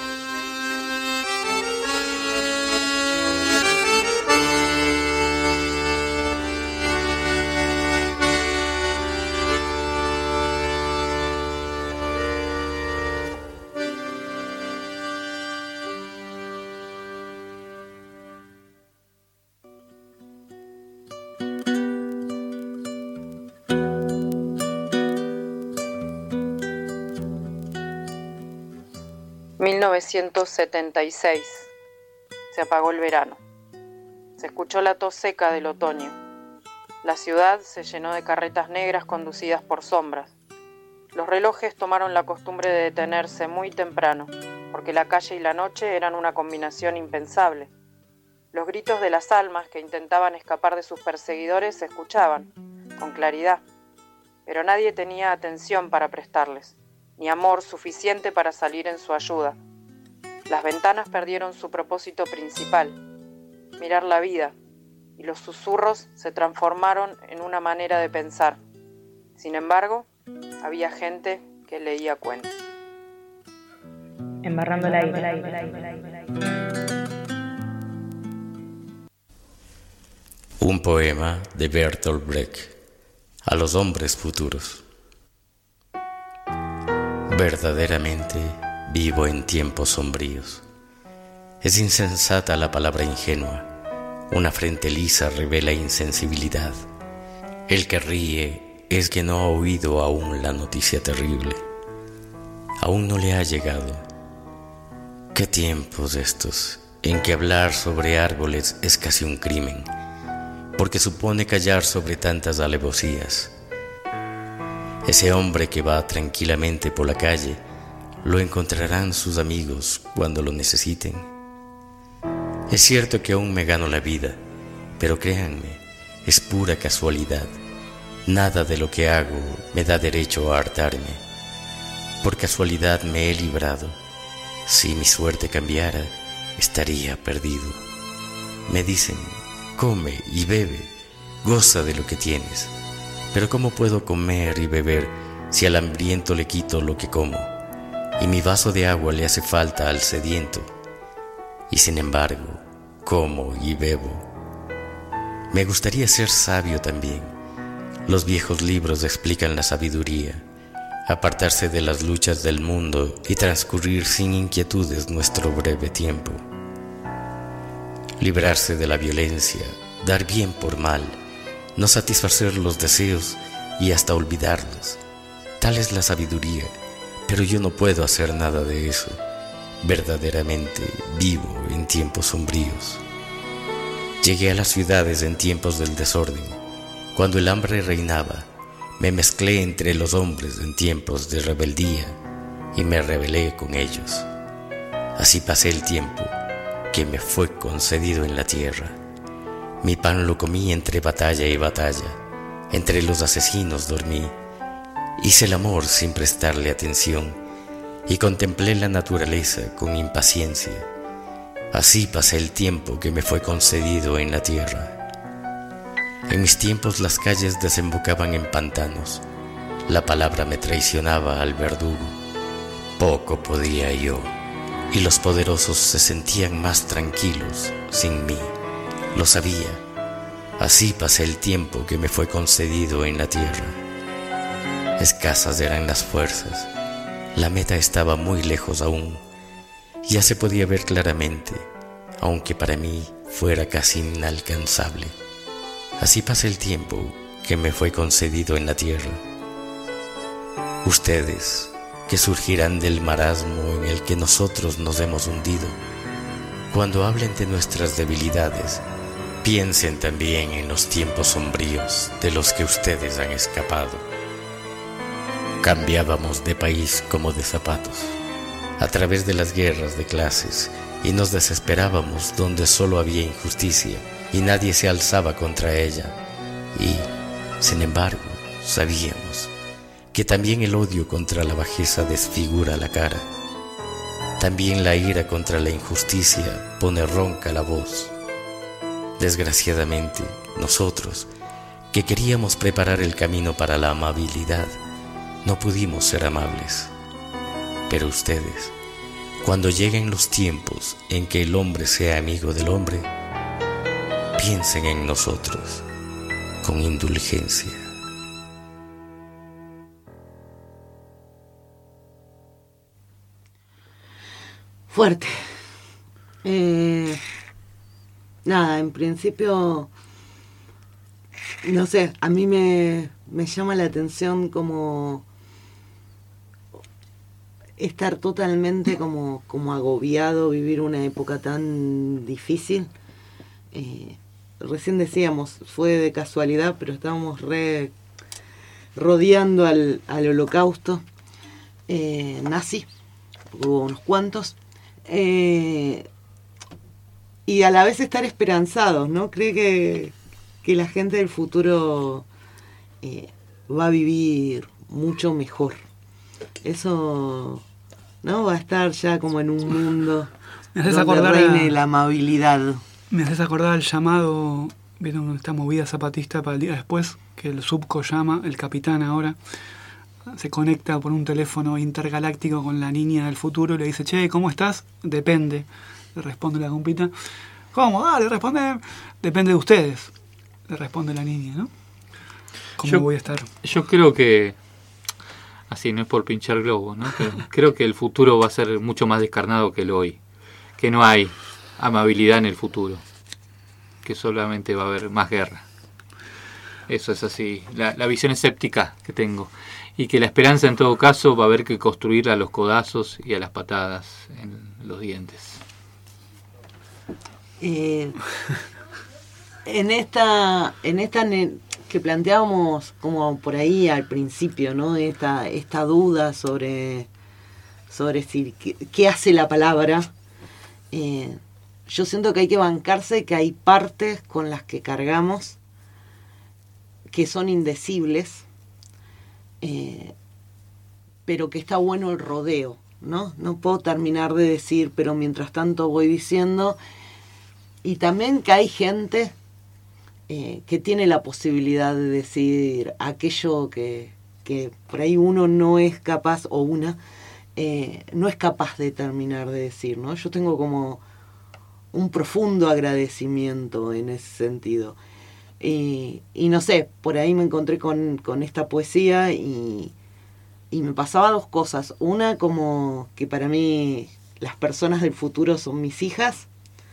...1976... Se apagó el verano. Se escuchó la tos seca del otoño. La ciudad se llenó de carretas negras conducidas por sombras. Los relojes tomaron la costumbre de detenerse muy temprano, porque la calle y la noche eran una combinación impensable. Los gritos de las almas que intentaban escapar de sus perseguidores se escuchaban, con claridad, pero nadie tenía atención para prestarles, ni amor suficiente para salir en su ayuda. Las ventanas perdieron su propósito principal, mirar la vida, y los susurros se transformaron en una manera de pensar. Sin embargo, había gente que leía cuentos. Embarrando el aire. Un poema de Bertolt Brecht a los hombres futuros. Verdaderamente vivo en tiempos sombríos. Es insensata la palabra ingenua. Una frente lisa revela insensibilidad. El que ríe es que no ha oído aún la noticia terrible. Aún no le ha llegado. ¿Qué tiempos estos en que hablar sobre árboles es casi un crimen? Porque supone callar sobre tantas alevosías. Ese hombre que va tranquilamente por la calle, lo encontrarán sus amigos cuando lo necesiten. Es cierto que aún me gano la vida, pero créanme, es pura casualidad. Nada de lo que hago me da derecho a hartarme. Por casualidad me he librado. Si mi suerte cambiara, estaría perdido. Me dicen, come y bebe, goza de lo que tienes. Pero ¿cómo puedo comer y beber si al hambriento le quito lo que como? Y mi vaso de agua le hace falta al sediento. Y sin embargo, como y bebo. Me gustaría ser sabio también. Los viejos libros explican la sabiduría. Apartarse de las luchas del mundo y transcurrir sin inquietudes nuestro breve tiempo. Librarse de la violencia, dar bien por mal, no satisfacer los deseos y hasta olvidarlos. Tal es la sabiduría, pero yo no puedo hacer nada de eso. Verdaderamente vivo en tiempos sombríos. Llegué a las ciudades en tiempos del desorden, cuando el hambre reinaba. Me mezclé entre los hombres en tiempos de rebeldía y me rebelé con ellos. Así pasé el tiempo que me fue concedido en la tierra. Mi pan lo comí entre batalla y batalla, entre los asesinos dormí. Hice el amor sin prestarle atención y contemplé la naturaleza con impaciencia. Así pasé el tiempo que me fue concedido en la tierra. En mis tiempos las calles desembocaban en pantanos. La palabra me traicionaba al verdugo. Poco podía yo, y los poderosos se sentían más tranquilos sin mí. Lo sabía. Así pasé el tiempo que me fue concedido en la tierra. Escasas eran las fuerzas. La meta estaba muy lejos aún. Ya se podía ver claramente, aunque para mí fuera casi inalcanzable. Así pasé el tiempo que me fue concedido en la tierra. Ustedes, que surgirán del marasmo en el que nosotros nos hemos hundido, cuando hablen de nuestras debilidades, piensen también en los tiempos sombríos de los que ustedes han escapado. Cambiábamos de país como de zapatos, a través de las guerras de clases, y nos desesperábamos donde solo había injusticia y nadie se alzaba contra ella. Y, sin embargo, sabíamos, que también el odio contra la bajeza desfigura la cara. También la ira contra la injusticia pone ronca la voz. Desgraciadamente, nosotros, que queríamos preparar el camino para la amabilidad, no pudimos ser amables. Pero ustedes, cuando lleguen los tiempos en que el hombre sea amigo del hombre, piensen en nosotros con indulgencia. Fuerte. Nada, en principio, no sé, a mí me llama la atención como estar totalmente como agobiado, vivir una época tan difícil. Recién decíamos, fue de casualidad, pero estábamos rodeando al holocausto nazi, hubo unos cuantos. Y a la vez estar esperanzados, ¿no? Cree que la gente del futuro va a vivir mucho mejor. Eso, ¿no? Va a estar ya como en un mundo donde reine la amabilidad. Me haces acordar al llamado, vieron esta movida zapatista para el día después, que el subco llama, el capitán ahora, se conecta por un teléfono intergaláctico con la niña del futuro y le dice, che, ¿cómo estás? Depende. Le responde la compita. ¿Cómo? Dale, responde. Depende de ustedes. Le responde la niña, ¿no? ¿Cómo voy a estar? Yo creo que, así no es por pinchar globos, ¿no? Pero creo que el futuro va a ser mucho más descarnado que el hoy. Que no hay amabilidad en el futuro. Que solamente va a haber más guerra. Eso es así, la visión escéptica que tengo. Y que la esperanza en todo caso va a haber que construirla a los codazos y a las patadas en los dientes. En esta que planteábamos como por ahí al principio, ¿no? Esta duda sobre si qué hace la palabra. Yo siento que hay que bancarse que hay partes con las que cargamos que son indecibles, pero que está bueno el rodeo, ¿no? No puedo terminar de decir, pero mientras tanto voy diciendo. Y también que hay gente que tiene la posibilidad de decir aquello que por ahí uno no es capaz, o una, no es capaz de terminar de decir, ¿no? Yo tengo como un profundo agradecimiento en ese sentido. Y no sé, por ahí me encontré con esta poesía y me pasaba dos cosas. Una, como que para mí las personas del futuro son mis hijas.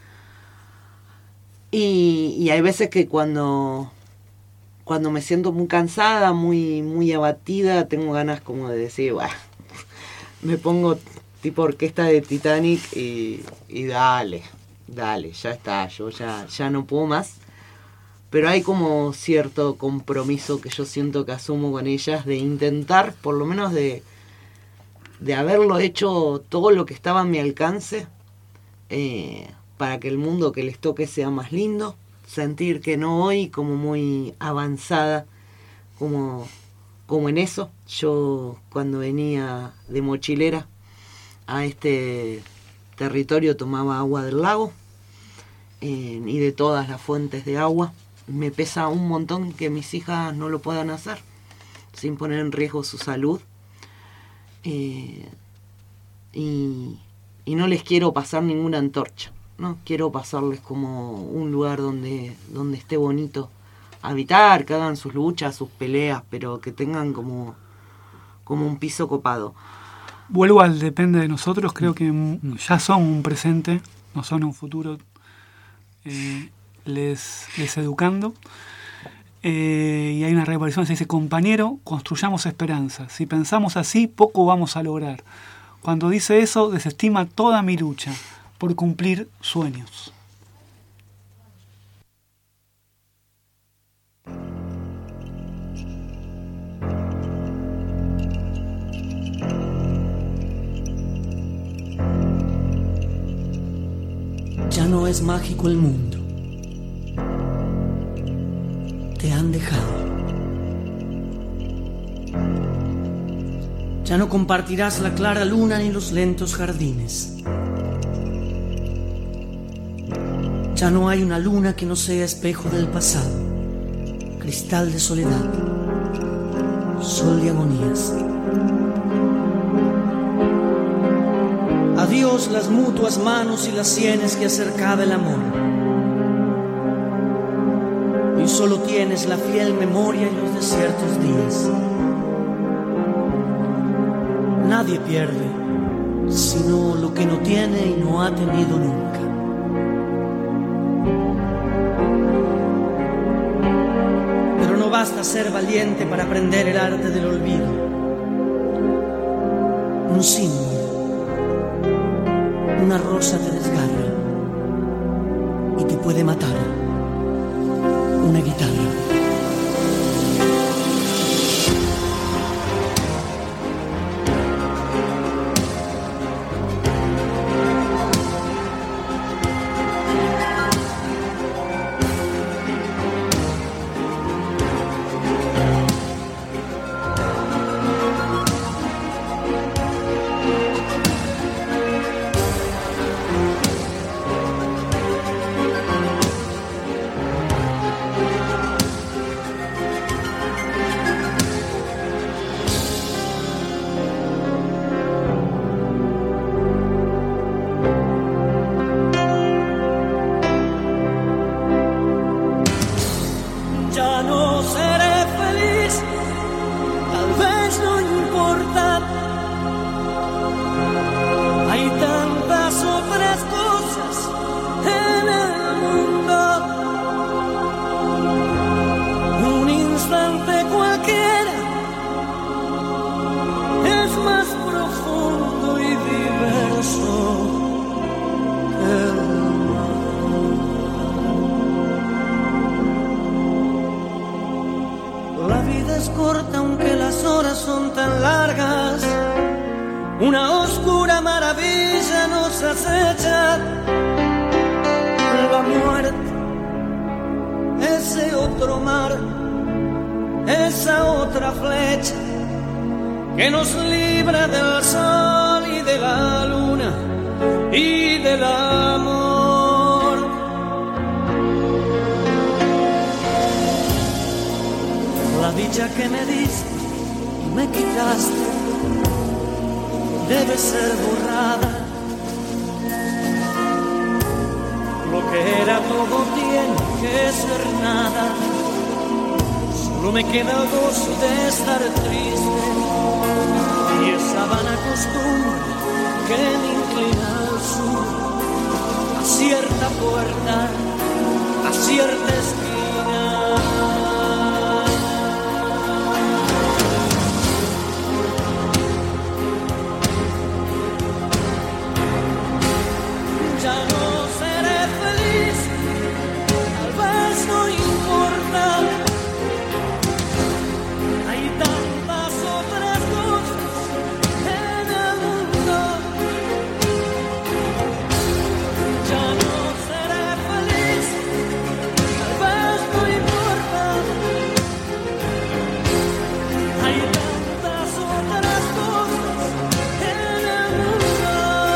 Y hay veces que cuando me siento muy cansada, muy abatida, tengo ganas como de decir, bueno, me pongo tipo orquesta de Titanic y dale, ya está, yo ya no puedo más. Pero hay como cierto compromiso que yo siento que asumo con ellas de intentar, por lo menos de haberlo hecho todo lo que estaba a mi alcance, para que el mundo que les toque sea más lindo, sentir que no voy como muy avanzada como en eso. Yo cuando venía de mochilera a este territorio tomaba agua del lago y de todas las fuentes de agua. Me pesa un montón que mis hijas no lo puedan hacer sin poner en riesgo su salud, y no les quiero pasar ninguna antorcha, ¿no? Quiero pasarles como un lugar donde esté bonito habitar, que hagan sus luchas, sus peleas, pero que tengan como un piso copado. Vuelvo al depende de nosotros, creo que ya son un presente, no son un futuro, les educando. Y hay una reparación que se dice, compañero, construyamos esperanza. Si pensamos así, poco vamos a lograr. Cuando dice eso, desestima toda mi lucha por cumplir sueños. Ya no es mágico el mundo. Te han dejado. Ya no compartirás la clara luna ni los lentos jardines. Ya no hay una luna que no sea espejo del pasado, cristal de soledad, sol de agonías. Adiós las mutuas manos y las sienes que acercaba el amor. Y solo tienes la fiel memoria en los desiertos días. Nadie pierde, sino lo que no tiene y no ha tenido nunca. Pero no basta ser valiente para aprender el arte del olvido. Un símbolo, una rosa te desgarra y te puede matar una guitarra. Que nos libra del sol y de la luna y del amor. La dicha que me diste y me quitaste debe ser borrada. Lo que era todo tiene que ser nada. Solo me queda el gozo de estar triste y esa vana costumbre que me inclina al sur, a cierta puerta, a cierta esquina. Ya no seré feliz, tal vez no importa. Hay tantas otras cosas en el mundo. Ya no seré feliz, tal vez no importa. Hay tantas otras cosas en el mundo.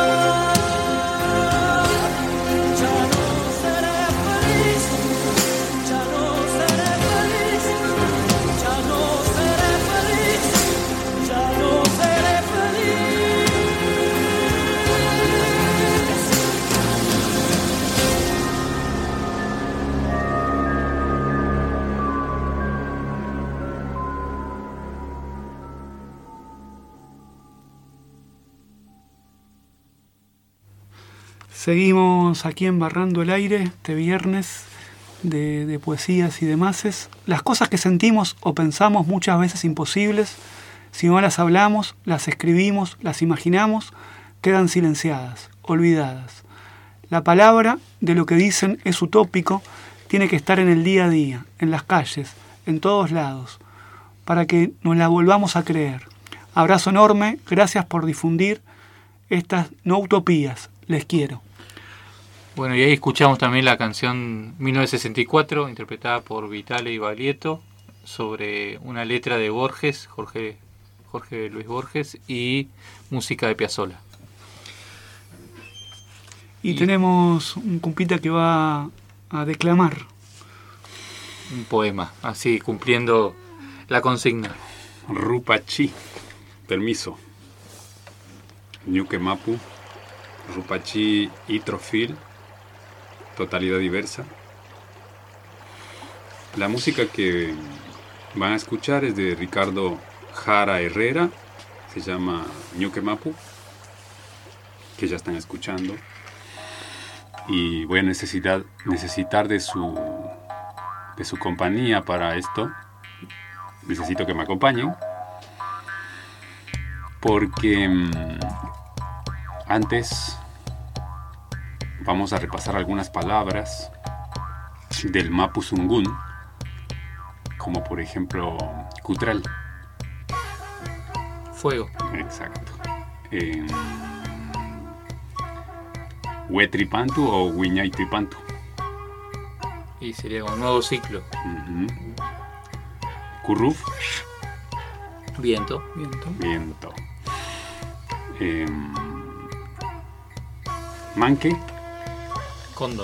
Ya no seré feliz, ya no seré feliz, ya no seré feliz, ya no seré feliz. Seguimos aquí embarrando el aire este viernes de poesías y demás. Las cosas que sentimos o pensamos muchas veces imposibles, si no las hablamos, las escribimos, las imaginamos, quedan silenciadas, olvidadas. La palabra de lo que dicen es utópico, tiene que estar en el día a día, en las calles, en todos lados, para que nos la volvamos a creer. Abrazo enorme, gracias por difundir estas no utopías, les quiero. Bueno, y ahí escuchamos también la canción 1964, interpretada por Vitale y Baglietto, sobre una letra de Borges, Jorge Jorge Luis Borges, y música de Piazzolla. Y tenemos un compita que va a declamar un poema, así cumpliendo la consigna. Rupachi, permiso. Ñuque Mapu, Rupachi Itrofil, totalidad diversa. La música que van a escuchar es de Ricardo Jara Herrera, se llama Ñuque Mapu, que ya están escuchando. Y voy a necesitar de su compañía para esto. Necesito que me acompañen, porque antes vamos a repasar algunas palabras del Mapu Zungun, como por ejemplo Cutral. Fuego. Exacto. Huetripantu o Huiñaytripantu. Y sería como un nuevo ciclo. Curruf. Viento. Manque. Cóndor.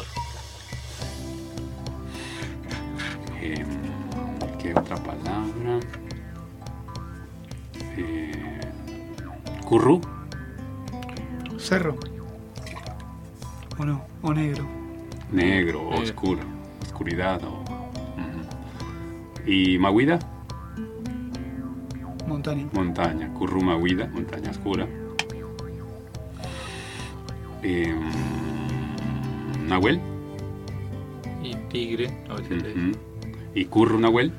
¿Qué otra palabra? Curru. Cerro. ¿O no? ¿O negro? Negro, oscuro. Oscuridad. ¿Y Maguida? Montaña. Curru Maguida, montaña oscura. Nahuel. Y tigre. ¿Y Curru Nahuel?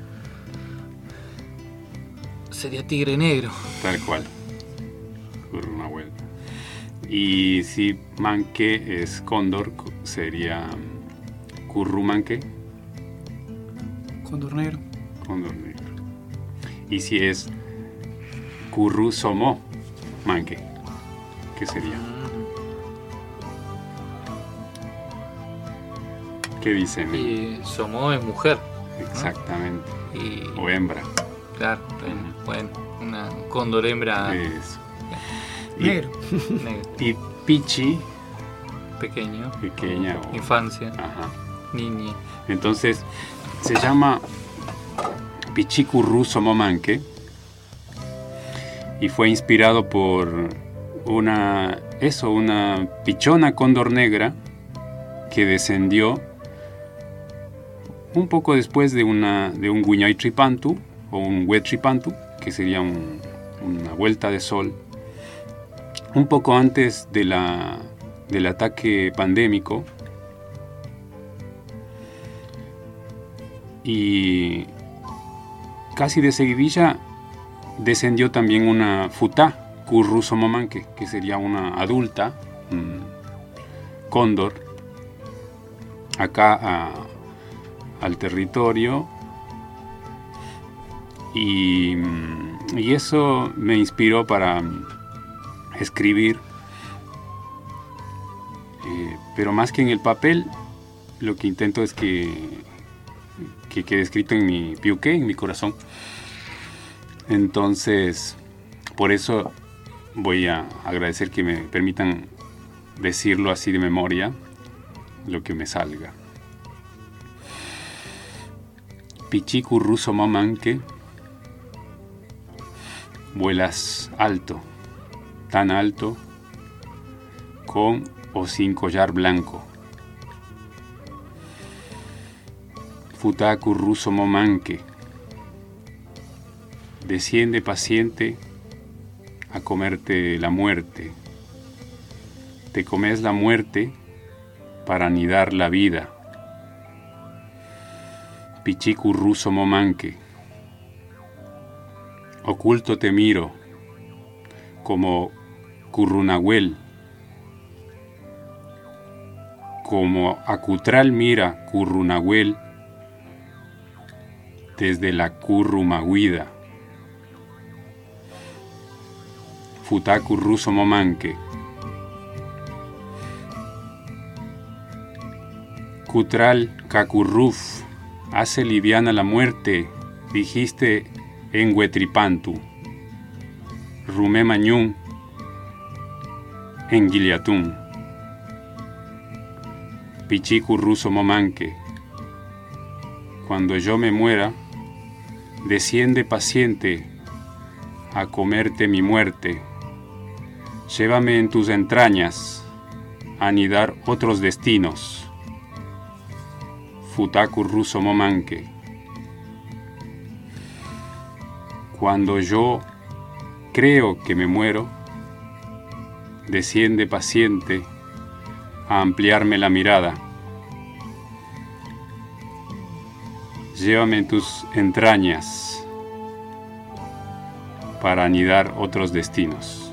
Sería tigre negro. Tal cual. Curru Nahuel. Y si Manque es cóndor, sería Curru Manque. Cóndor negro. Y si es Curru Somó Manque, ¿qué sería? ¿Qué dicen? Y Somó es mujer. Exactamente. ¿No? O hembra. Claro, bueno, una cóndor hembra. Eso. Negro. Y Pichi. Pequeña. O infancia. Ajá. Niña. Entonces, se llama Pichi Curru Somó Manque y fue inspirado por una pichona cóndor negra que descendió un poco después de un Huiñaytripantu o un Huetripantu, que sería una vuelta de sol, un poco antes del ataque pandémico. Y casi de seguidilla descendió también una Futá Curru Somó Manque, que sería una adulta, cóndor, acá al territorio. Y eso me inspiró para escribir, pero más que en el papel, lo que intento es que quede escrito en mi piuqué, en mi corazón. Entonces, por eso voy a agradecer que me permitan decirlo así de memoria, lo que me salga. Pichi Curru Somó Manque, vuelas alto, tan alto, con o sin collar blanco. Futá Curru Somó Manque, desciende paciente a comerte la muerte. Te comes la muerte para anidar la vida. Pichi Curru Somó Manque, oculto te miro como Curru Nahuel, como Acutral mira Curru Nahuel desde la Curru Maguida. Futá Curru Somó Manque, Cutral Cacurruf, hace liviana la muerte, dijiste en Huetripantu. Rumé Mañún, en Guiliatún. Pichiku Ruso Momanque. Cuando yo me muera, desciende paciente a comerte mi muerte. Llévame en tus entrañas a anidar otros destinos. Futaku Ruso Momanque. Cuando yo creo que me muero, desciende paciente a ampliarme la mirada. Llévame en tus entrañas para anidar otros destinos.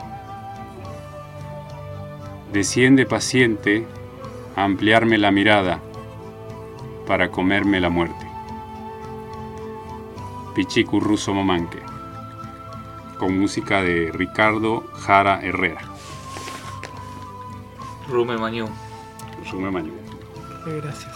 Desciende paciente a ampliarme la mirada para comerme la muerte. Pichiku Ruso Momanque, con música de Ricardo Jara Herrera. Rume Mañú. Rume Mañú. Gracias.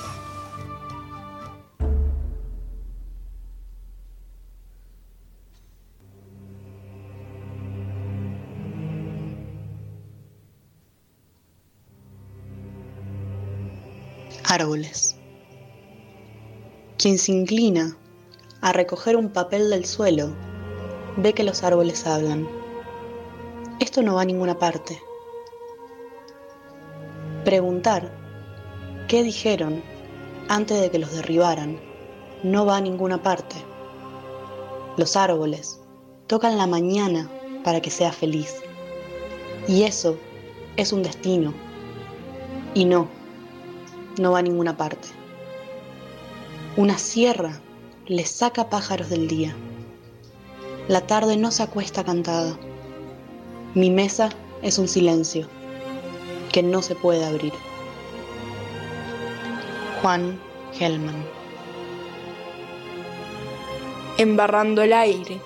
Árboles. Quien se inclina a recoger un papel del suelo ve que los árboles hablan. Esto no va a ninguna parte. Preguntar qué dijeron antes de que los derribaran no va a ninguna parte. Los árboles tocan la mañana para que sea feliz. Y eso es un destino. Y no va a ninguna parte. Una sierra les saca pájaros del día. La tarde no se acuesta cantada. Mi mesa es un silencio que no se puede abrir. Juan Gelman. Embarrando el aire.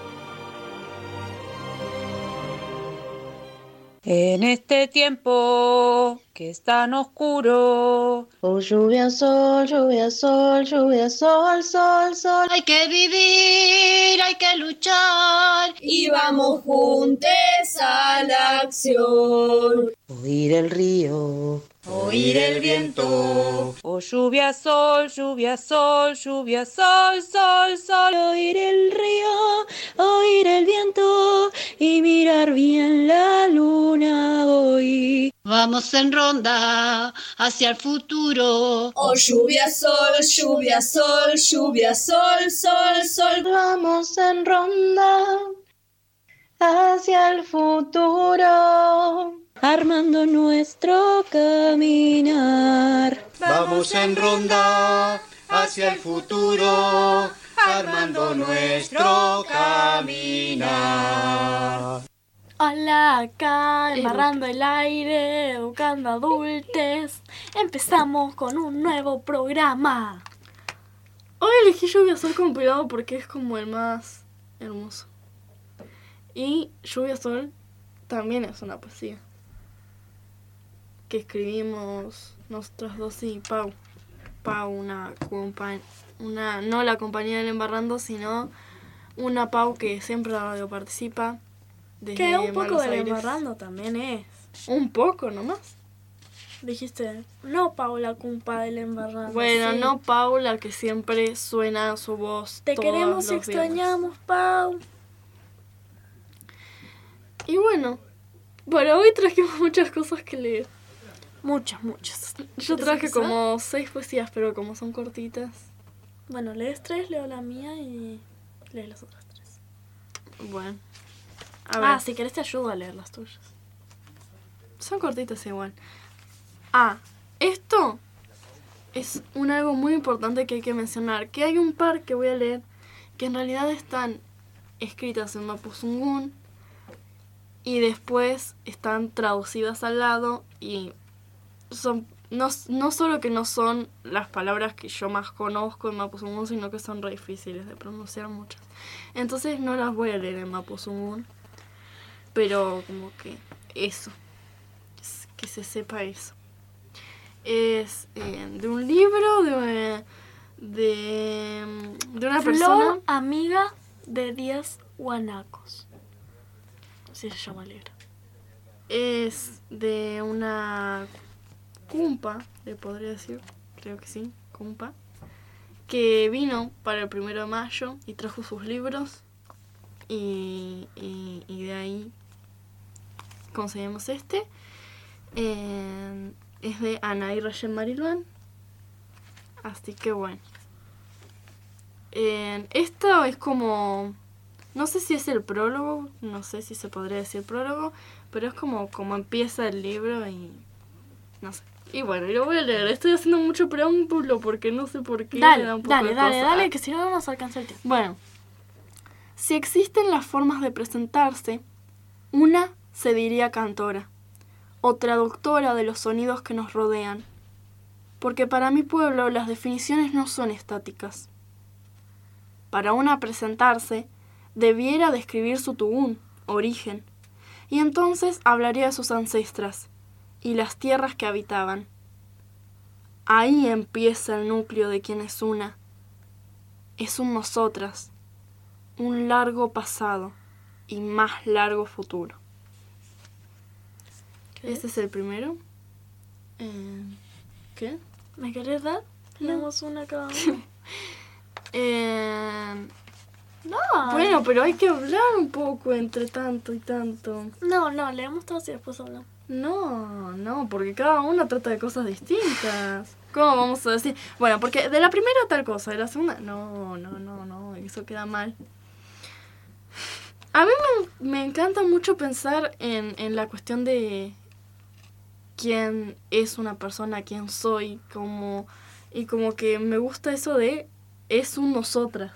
En este tiempo que es tan oscuro, oh lluvia, sol, lluvia, sol, lluvia, sol, sol, sol. Hay que vivir, hay que luchar y vamos juntos a la acción. Oír el río, oír el viento. Oh lluvia, sol, lluvia, sol, lluvia, sol, sol, sol. Oír el río, oír el viento y mirar bien la luna hoy. Vamos en ronda hacia el futuro. Oh lluvia, sol, lluvia, sol, lluvia, sol, sol, sol. Vamos en ronda hacia el futuro, armando nuestro caminar. Vamos en ronda hacia el futuro, armando nuestro caminar. Hola, acá, embarrando el aire, educando adultos. Empezamos con un nuevo programa. Hoy elegí Lluvia Sol compilado porque es como el más hermoso. Y Lluvia Sol también es una poesía que escribimos nosotras dos y Pau. Pau, no la compañía del Embarrando, sino una Pau que siempre la radio participa. Que un poco del Embarrando también es. Un poco nomás. Dijiste, no Paula, compa del Embarrando. Bueno, sí. No Paula, que siempre suena su voz. Te queremos y extrañamos, Pau. Y bueno, hoy trajimos muchas cosas que leer. Muchas. Yo traje como 6 poesías, pero como son cortitas. Bueno, lees 3, leo la mía y lees las otras 3. Bueno. A ver. Si querés te ayudo a leer las tuyas. Son cortitas igual. Esto es algo muy importante que hay que mencionar. Que hay un par que voy a leer que en realidad están escritas en mapuzungún y después están traducidas al lado y son no solo que no son las palabras que yo más conozco en mapuzungún, sino que son re difíciles de pronunciar muchas. Entonces no las voy a leer en mapuzungún. Pero como que eso, que se sepa eso. Es de un libro de una persona. Flor amiga de 10 guanacos. si se llama el libro. Es de una cumpa, le podría decir, creo que sí, cumpa, que vino para el 1 de mayo y trajo sus libros y de ahí conseguimos este. Es de Anaí Rayén Marilbán, así que bueno. Esto es como, no sé si es el prólogo, no sé si se podría decir prólogo, pero es como empieza el libro y no sé. Y bueno, lo voy a leer. Estoy haciendo mucho preámbulo porque no sé por qué. Dale, que si no nos alcanza el tiempo. Bueno, si existen las formas de presentarse, una se diría cantora o traductora de los sonidos que nos rodean, porque para mi pueblo las definiciones no son estáticas. Para una presentarse, debiera describir su tugún, origen, y entonces hablaría de sus ancestras y las tierras que habitaban. Ahí empieza el núcleo de quien es una. Es un nosotras, un largo pasado y más largo futuro. ¿Qué? Este es el primero. ¿Qué? ¿Me querés dar? Tenemos una cada uno. No. Bueno, pero hay que hablar un poco entre tanto y tanto. No, leemos todos y después hablamos. No, porque cada uno trata de cosas distintas. ¿Cómo vamos a decir? Bueno, porque de la primera tal cosa, de la segunda, no, eso queda mal. A mí me encanta mucho pensar en la cuestión de quién es una persona, quién soy, y como que me gusta eso de es un nosotras.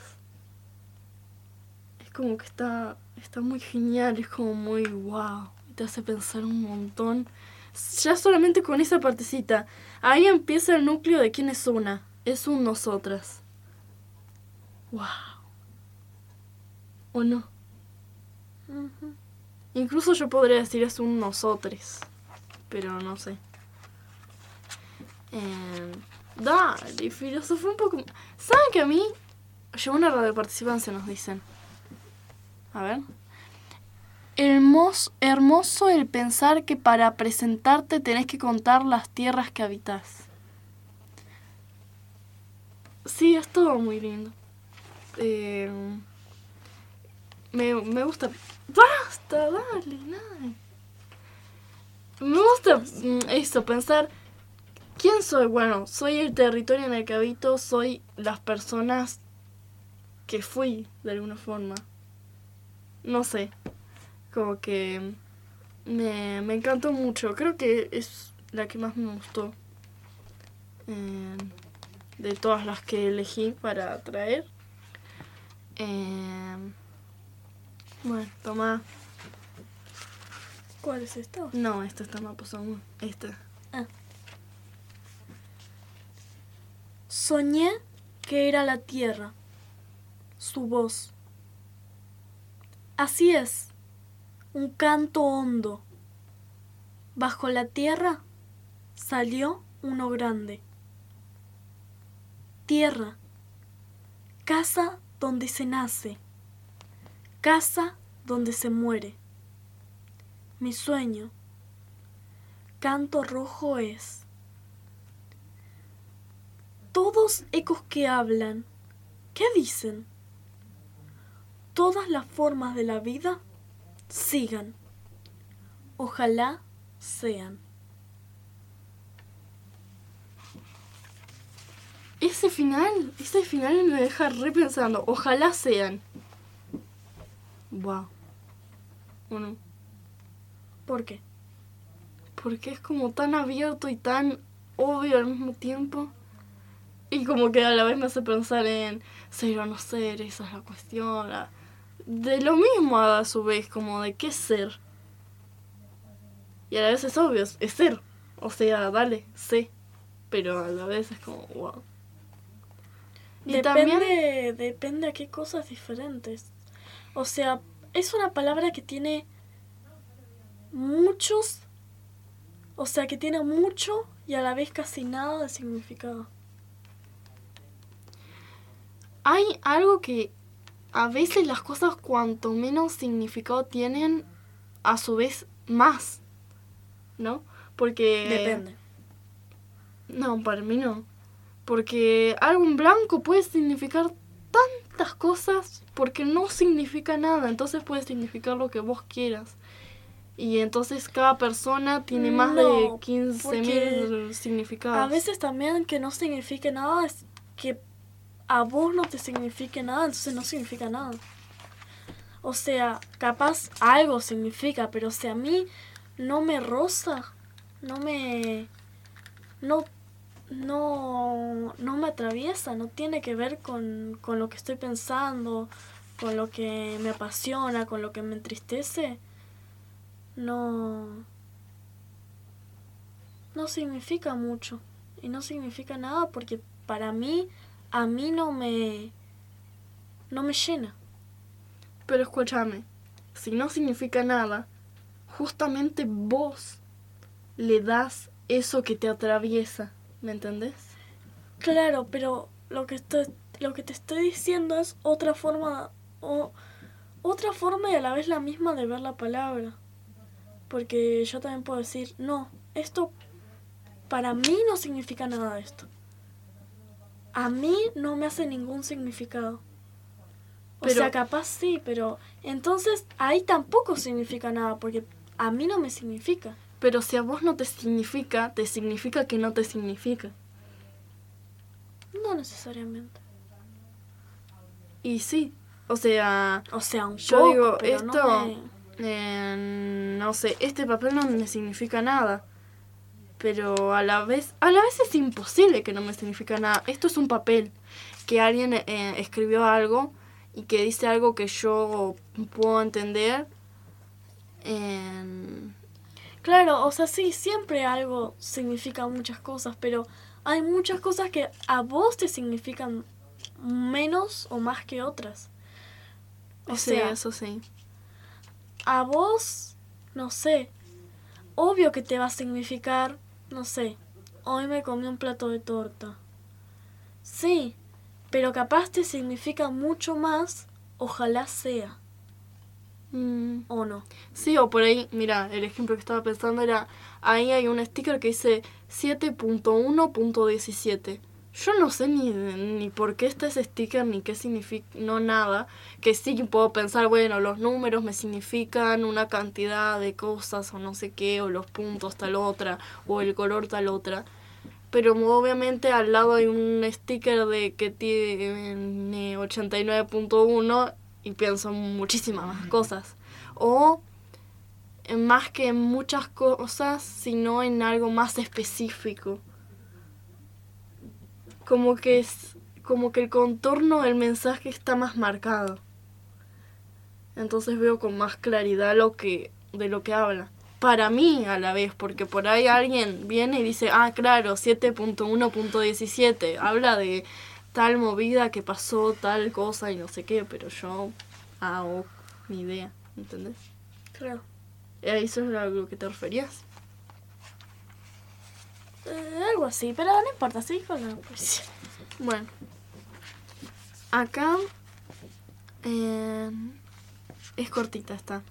Es como que está muy genial, es como muy wow, te hace pensar un montón. Ya solamente con esa partecita, ahí empieza el núcleo de quién es una, es un nosotras. Wow. ¿O no? Uh-huh. Incluso yo podría decir es un nosotres, pero no sé. Dale, filosofía un poco. ¿Saben que a mí llegó una radioparticipancia, nos dicen? A ver. Hermoso el pensar que para presentarte tenés que contar las tierras que habitas. Sí, es todo muy lindo. Me gusta. ¡Basta! Dale. Me gusta eso, pensar. ¿Quién soy? Bueno, soy el territorio en el que habito, soy las personas que fui, de alguna forma. No sé. Como que me encantó mucho. Creo que es la que más me gustó. De todas las que elegí para traer. Bueno, toma. ¿Cuál es esta? No, esta está más posada. Esta. Soñé que era la tierra, su voz. Así es, un canto hondo. Bajo la tierra salió uno grande. Tierra, casa donde se nace, casa donde se muere. Mi sueño, canto rojo es. Todos ecos que hablan, ¿qué dicen? Todas las formas de la vida sigan. Ojalá sean. Ese final me deja repensando. Ojalá sean. Wow. Bueno. ¿Por qué? Porque es como tan abierto y tan obvio al mismo tiempo. Y como que a la vez me hace pensar en ser o no ser, esa es la cuestión. De lo mismo a su vez, como de qué ser. Y a la vez es obvio, es ser. O sea, dale, sé. Pero a la vez es como, wow. Y depende a qué cosas diferentes. O sea, es una palabra que tiene muchos, o sea, que tiene mucho y a la vez casi nada de significado. Hay algo que a veces las cosas cuanto menos significado tienen, a su vez más, ¿no? Porque... Depende. No, para mí no. Porque algo en blanco puede significar tantas cosas porque no significa nada. Entonces puede significar lo que vos quieras. Y entonces cada persona tiene más de 15.000 significados. A veces también que no signifique nada es que a vos no te signifique nada, entonces no significa nada. O sea, capaz algo significa, pero si a mí no me roza, no me atraviesa, no tiene que ver con lo que estoy pensando, con lo que me apasiona, con lo que me entristece, no significa mucho y no significa nada porque para mí, a mí no me llena. Pero escúchame, si no significa nada, justamente vos le das eso que te atraviesa, ¿me entendés? Claro, pero lo que te estoy diciendo es otra forma y a la vez la misma de ver la palabra. Porque yo también puedo decir, no, esto para mí no significa nada esto. A mí no me hace ningún significado. O sea, capaz sí, pero entonces ahí tampoco significa nada, porque a mí no me significa. Pero si a vos no te significa que no te significa. No necesariamente. Y sí, o sea un yo poco, digo, pero esto, no sé, este papel no me significa nada. Pero a la vez es imposible que no me significa nada. Esto es un papel que alguien escribió algo y que dice algo que yo puedo entender. Claro, o sea, sí, siempre algo significa muchas cosas, pero hay muchas cosas que a vos te significan menos o más que otras. O sea, eso sí. A vos, no sé, obvio que te va a significar, no sé, hoy me comí un plato de torta. Sí, pero capaz te significa mucho más, ojalá sea. ¿O no? Sí, o por ahí, mira, el ejemplo que estaba pensando era, ahí hay un sticker que dice 7.1.17. Yo no sé ni por qué está ese sticker, ni qué significa, no nada. Que sí puedo pensar, bueno, los números me significan una cantidad de cosas o no sé qué, o los puntos tal otra, o el color tal otra. Pero obviamente al lado hay un sticker de que tiene 89.1 y pienso en muchísimas más cosas. O más que en muchas cosas, sino en algo más específico. Como que el contorno del mensaje está más marcado. Entonces veo con más claridad de lo que habla. Para mí a la vez, porque por ahí alguien viene y dice, claro, 7.1.17, habla de tal movida que pasó tal cosa y no sé qué, pero yo ni idea, ¿entendés? Claro. ¿Eso es a lo que te referías? Algo así, pero no importa, sí con la poesía. Bueno, acá es cortita esta.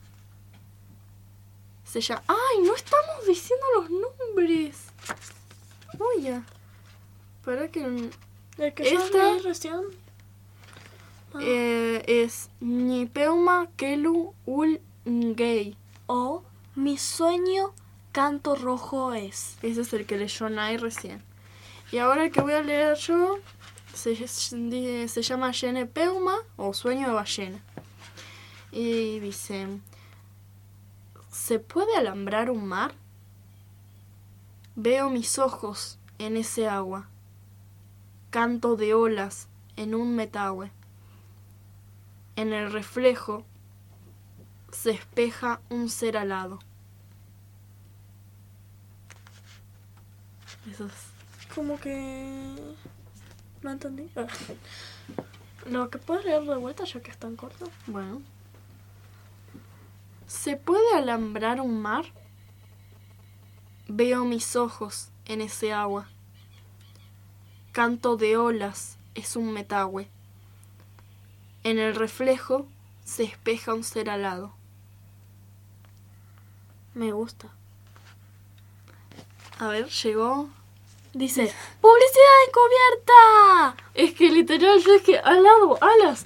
Se llama... ¡Ay! No estamos diciendo los nombres. Oye, para que... ¿El que yo leí recién? Es Nipeuma Kelu Ul Ngei. O Mi sueño canto rojo es. Ese es el que leyó Nai recién. Y ahora el que voy a leer yo se llama Yene Peuma o Sueño de ballena. Y dice... ¿Se puede alambrar un mar? Veo mis ojos en ese agua. Canto de olas en un metahue. En el reflejo se espeja un ser alado. Eso es. Como que... No entendí. Lo que puedes leer de vuelta ya que es tan corto. Bueno. ¿Se puede alambrar un mar? Veo mis ojos en ese agua. Canto de olas es un metahue. En el reflejo se espeja un ser alado. Me gusta. A ver, llegó. Dice, ¡publicidad encubierta! Es que literal, yo es que al lado, alas,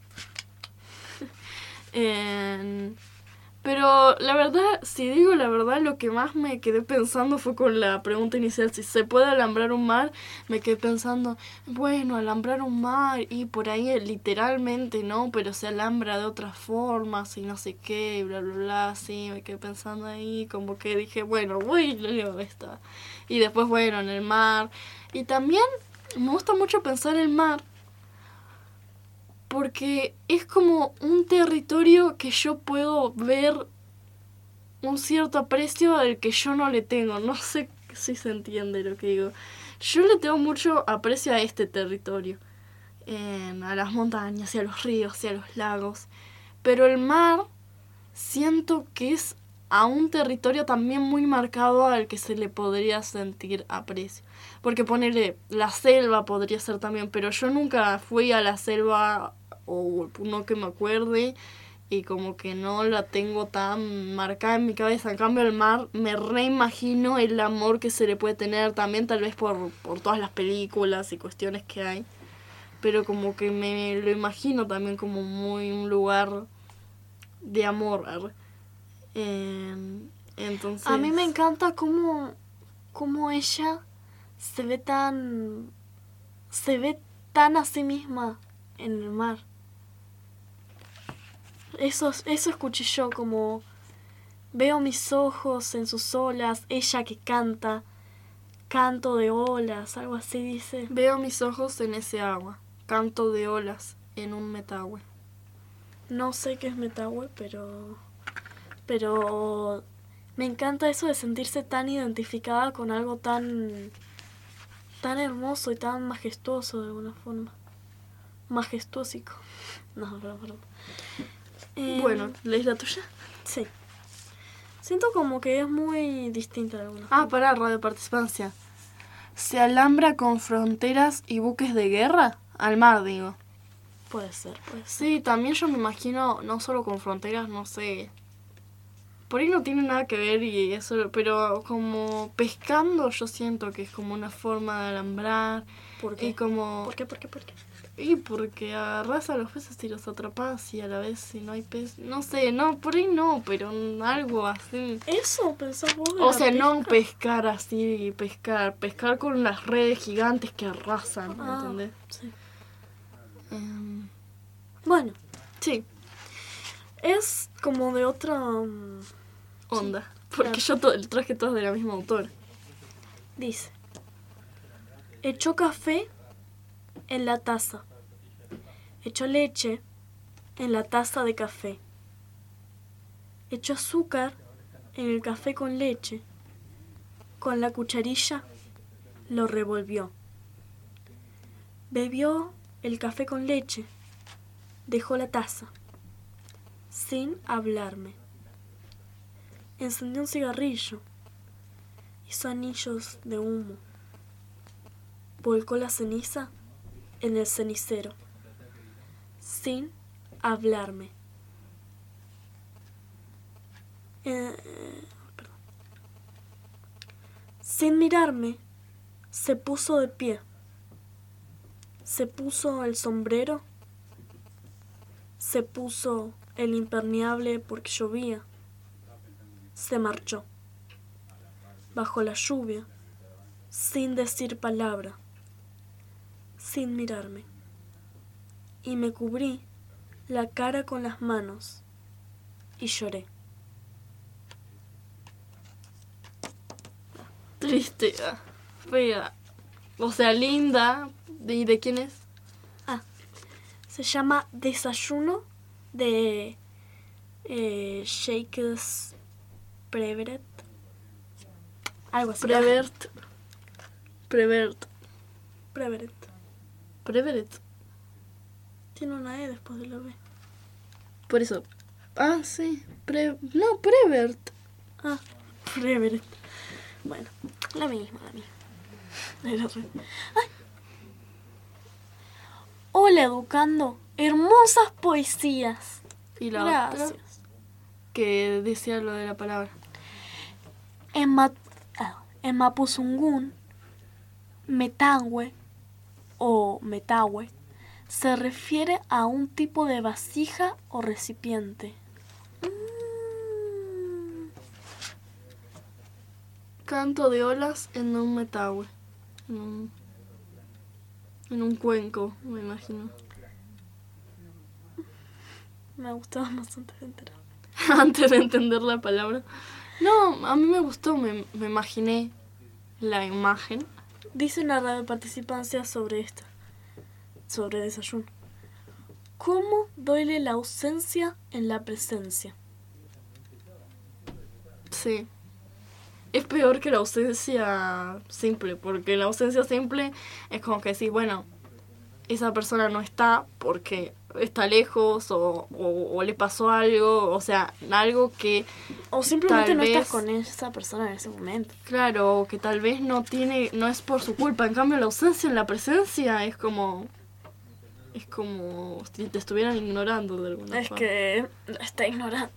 pero la verdad, si digo la verdad, lo que más me quedé pensando fue con la pregunta inicial, si se puede alambrar un mar. Me quedé pensando, bueno, alambrar un mar y por ahí literalmente no, pero se alambra de otras formas y no sé qué, y bla, bla, bla, sí, me quedé pensando ahí, como que dije, bueno, voy, leo esta. Y después, bueno, en el mar. Y también me gusta mucho pensar el mar, porque es como un territorio que yo puedo ver un cierto aprecio al que yo no le tengo. No sé si se entiende lo que digo. Yo le tengo mucho aprecio a este territorio, a las montañas, y a los ríos, y a los lagos. Pero el mar siento que es a un territorio también muy marcado al que se le podría sentir aprecio. Porque ponerle la selva podría ser también, pero yo nunca fui a la selva, o no que me acuerde, y como que no la tengo tan marcada en mi cabeza. En cambio el mar me reimagino el amor que se le puede tener también, tal vez por todas las películas y cuestiones que hay, pero como que me lo imagino también como muy un lugar de amor. Entonces a mí me encanta cómo ella se ve tan a sí misma en el mar. Eso escuché yo, como veo mis ojos en sus olas, ella que canta, canto de olas, algo así dice. Veo mis ojos en ese agua, canto de olas en un metahue. No sé qué es metahue, pero me encanta eso de sentirse tan identificada con algo tan hermoso y tan majestuoso de alguna forma. Majestuósico. No, perdón. Bueno, ¿lees la tuya? Sí. Siento como que es muy distinta de alguna forma. Pará, radio participancia. ¿Se alambra con fronteras y buques de guerra? Al mar, digo. Puede ser. Sí, también yo me imagino, no solo con fronteras, no sé. Por ahí no tiene nada que ver y eso, pero como pescando yo siento que es como una forma de alambrar. ¿Por qué? Y como... ¿Por qué? Y porque agarrás a los peces y los atrapás, y a la vez si no hay pez... No sé, no, por ahí no, pero algo así. ¿Eso pensás vos? O sea, no pescar así, pescar con las redes gigantes que arrasan, ¿entendés? Sí. Bueno, sí. Es como de otra onda, porque yo traje todas de la misma autora. Dice: echó café en la taza, echó leche en la taza de café, echó azúcar en el café con leche, con la cucharilla lo revolvió, bebió el café con leche, dejó la taza, sin hablarme, encendió un cigarrillo, hizo anillos de humo, volcó la ceniza en el cenicero, sin hablarme. Sin mirarme, se puso de pie, se puso el sombrero, se puso el impermeable porque llovía, se marchó, bajo la lluvia, sin decir palabra, sin mirarme, y me cubrí la cara con las manos y lloré. Triste, fea, o sea, linda. ¿Y de quién es? Se llama Desayuno de Jacques Prévert. Algo así. Prévert. Tiene una E después de la B. Por eso. Sí. Prévert. Prévert. Bueno, la misma. Ay. Hola, educando. Hermosas poesías. Y la Gracias. otra que decía lo de la palabra. En Mapuzungún, metahue o metahue se refiere a un tipo de vasija o recipiente. Canto de olas en un metahue. En un cuenco, me imagino. Me gustaba más antes de enterarme. Antes de entender la palabra. No, a mí me gustó, me imaginé la imagen. Dice una radio participancia sobre desayuno. ¿Cómo duele la ausencia en la presencia? Sí. Es peor que la ausencia simple, porque la ausencia simple es como que decís, bueno, esa persona no está porque está lejos o le pasó algo, o sea, algo que... O simplemente no estás con esa persona en ese momento. Claro, o que tal vez no es por su culpa. En cambio, la ausencia en la presencia es como si te estuvieran ignorando de alguna forma. Es que está ignorando.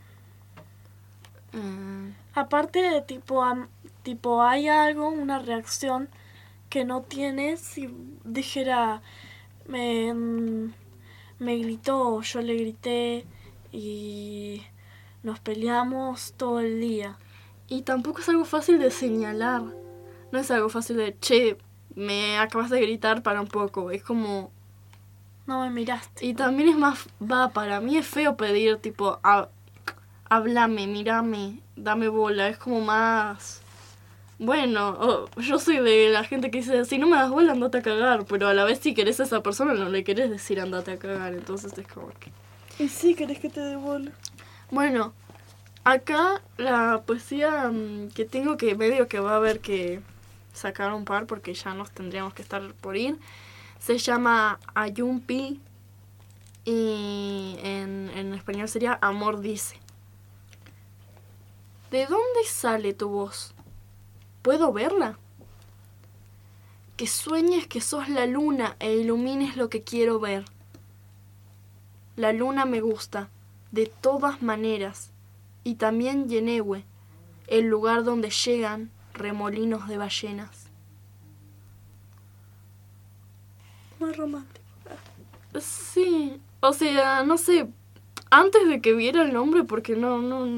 Aparte de tipo hay algo, una reacción que no tiene si dijera me gritó, yo le grité y nos peleamos todo el día. Y tampoco es algo fácil de señalar. No es algo fácil de, che, me acabas de gritar, para un poco. Es como... No me miraste. Y también es más... para mí es feo pedir, tipo, háblame, mírame, dame bola. Es como más... Bueno, yo soy de la gente que dice, si no me das bola, andate a cagar. Pero a la vez si querés a esa persona, no le querés decir andate a cagar. Entonces es como que... Y sí querés que te dé bola. Bueno, acá la poesía que tengo, que medio que va a haber que sacar un par porque ya nos tendríamos que estar por ir, se llama Ayumpi y en español sería Amor dice. ¿De dónde sale tu voz? ¿Puedo verla? Que sueñes que sos la luna e ilumines lo que quiero ver. La luna me gusta, de todas maneras, y también Yenehue, el lugar donde llegan remolinos de ballenas. Muy romántico. Sí, o sea, no sé, antes de que viera el nombre, porque no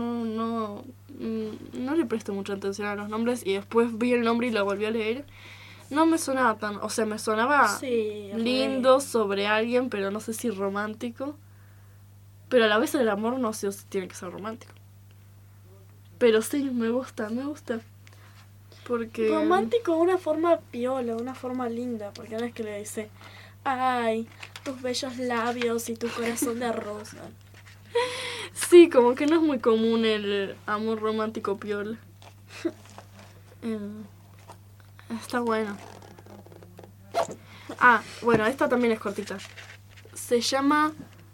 le presto mucha atención a los nombres, y después vi el nombre y lo volví a leer, no me sonaba tan, o sea, me sonaba lindo sobre alguien, pero no sé si romántico. Pero a la vez el amor no sé si tiene que ser romántico. Pero sí, me gusta. Porque... Romántico de una forma piola, de una forma linda. Porque no es que le dice, ay, tus bellos labios y tu corazón de rosa. Sí, como que no es muy común el amor romántico piola. Está bueno. Ah, bueno, esta también es cortita. Se llama...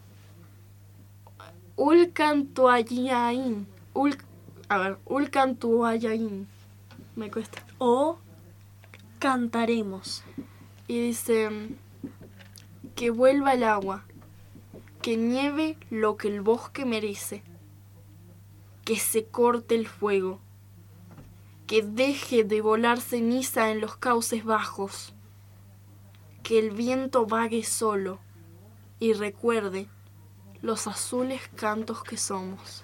Ulcantuayain. Ulcantuayain. Me cuesta. O cantaremos. Y dice... Que vuelva el agua. Que nieve lo que el bosque merece. Que se corte el fuego. Que deje de volar ceniza en los cauces bajos. Que el viento vague solo. Y recuerde los azules cantos que somos.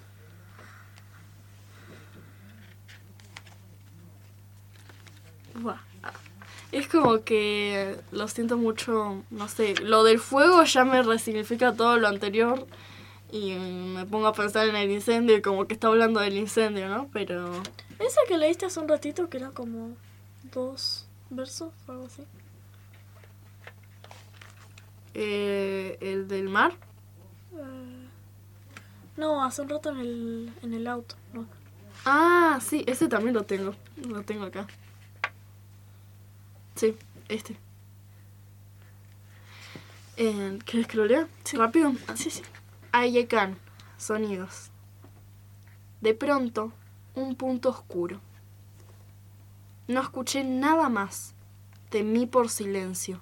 Buah. Es como que lo siento mucho, no sé, lo del fuego ya me resignifica todo lo anterior y me pongo a pensar en el incendio y como que está hablando del incendio, ¿no? Pero... Esa que leíste hace un ratito que era como 2 versos o algo así. ¿El del mar? No, hace un rato en el auto. No. Ah, sí, ese también lo tengo acá. Sí, este. ¿Quieres que lo lea? Sí. ¿Rápido? Sí. Ayekan, sonidos. De pronto, un punto oscuro. No escuché nada más. Temí por silencio.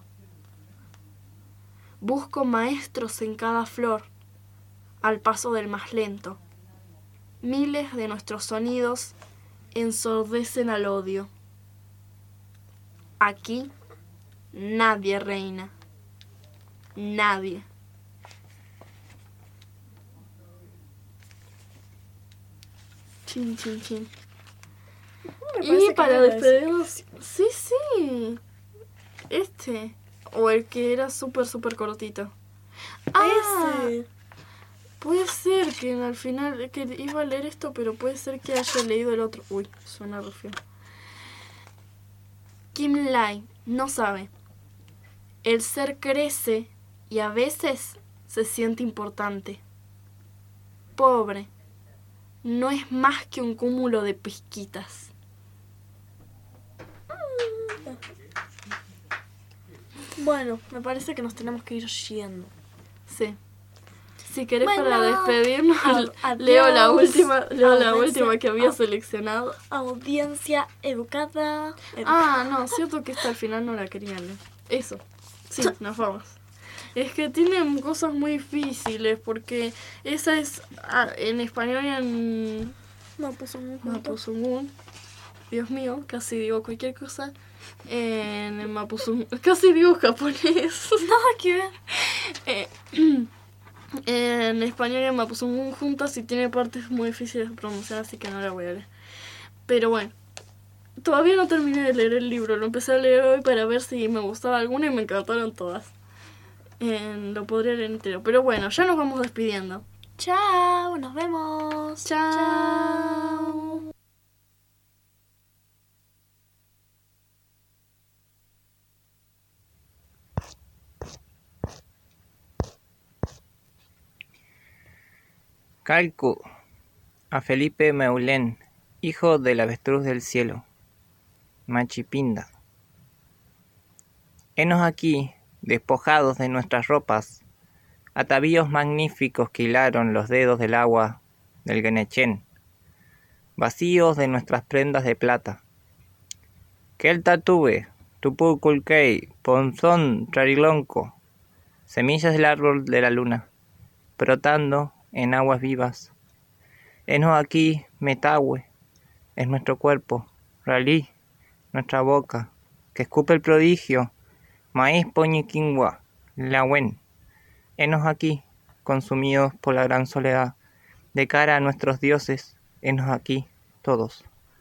Busco maestros en cada flor, al paso del más lento. Miles de nuestros sonidos ensordecen al odio. Aquí nadie reina. Nadie. Chin, chin, chin. Y para despedirnos... Sí. O el que era súper cortito. Ese. Puede ser que al final... que iba a leer esto, pero puede ser que haya leído el otro. Uy, suena re feo. Kim Lai no sabe. El ser crece y a veces se siente importante. Pobre. No es más que un cúmulo de pizquitas. Bueno, me parece que nos tenemos que ir yendo. Sí. Si querés, bueno, para despedirnos, leo la última que había seleccionado. Audiencia educada. No, cierto que esta al final no la quería leer. Eso. Sí, nos vamos. Es que tienen cosas muy difíciles porque esa es en español y en Mapuzungún. Dios mío, casi digo cualquier cosa. En el Mapuzungún, casi digo japonés. Nada que ver. En español y en Mapuzungún juntas y tiene partes muy difíciles de pronunciar, así que no la voy a leer. Pero bueno, todavía no terminé de leer el libro. Lo empecé a leer hoy para ver si me gustaba alguna y me encantaron todas. Lo podría leer entero. Pero bueno, ya nos vamos despidiendo. Chao, nos vemos. Chao. Calcu, a Felipe Meulén, hijo del avestruz del cielo, Machipinda. Henos aquí, despojados de nuestras ropas, atavíos magníficos que hilaron los dedos del agua del Guenechén, vacíos de nuestras prendas de plata. Kel tatube, tupuculkei, ponzón trarilonco, semillas del árbol de la luna, brotando en aguas vivas. Henos aquí, Metahue, es nuestro cuerpo, Ralí, nuestra boca, que escupe el prodigio, maíz poñiquingua, Lawen. Henos aquí, consumidos por la gran soledad, de cara a nuestros dioses, henos aquí, todos.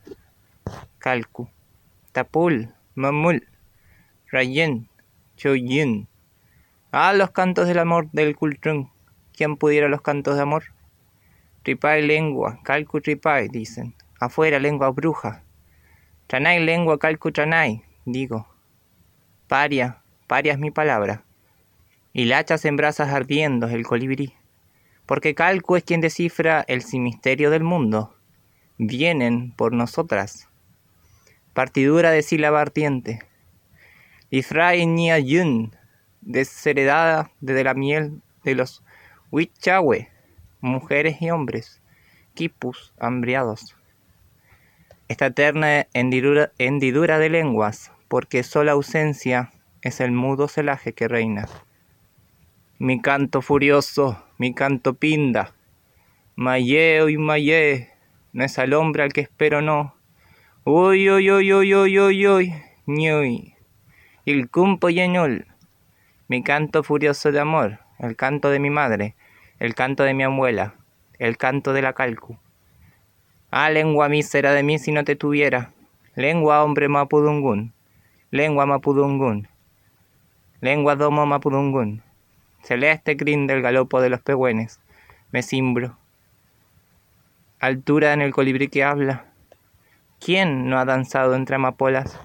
Calcu, Tapul, Mamul, Rayen, Choyin. Los cantos del amor del Kultrung. ¿Quién pudiera los cantos de amor? Tripai lengua, calcu tripai, dicen. Afuera lengua bruja. Tranay lengua, calcu tranay, digo. Paria es mi palabra. Hilachas en brasas ardiendo el colibrí. Porque calcu es quien descifra el misterio del mundo. Vienen por nosotras. Partidura de sílaba ardiente. Ifray nia yun, desheredada desde la miel de los Huichahue, mujeres y hombres, quipus hambriados. Esta eterna hendidura de lenguas, porque sola ausencia es el mudo celaje que reina. Mi canto furioso, mi canto pinda, mayeo y mayé, no es al hombre al que espero no. Uy, uy, uy, uy, uy, uy, uy, ñuy, il cumpo yeñol, mi canto furioso de amor, el canto de mi madre, el canto de mi abuela, el canto de la calcu. Lengua mísera de mí si no te tuviera, lengua hombre mapudungún, lengua mapudungún, lengua domo mapudungún, celeste crin del galopo de los pehuen, me cimbro. Altura en el colibrí que habla, ¿quién no ha danzado entre amapolas?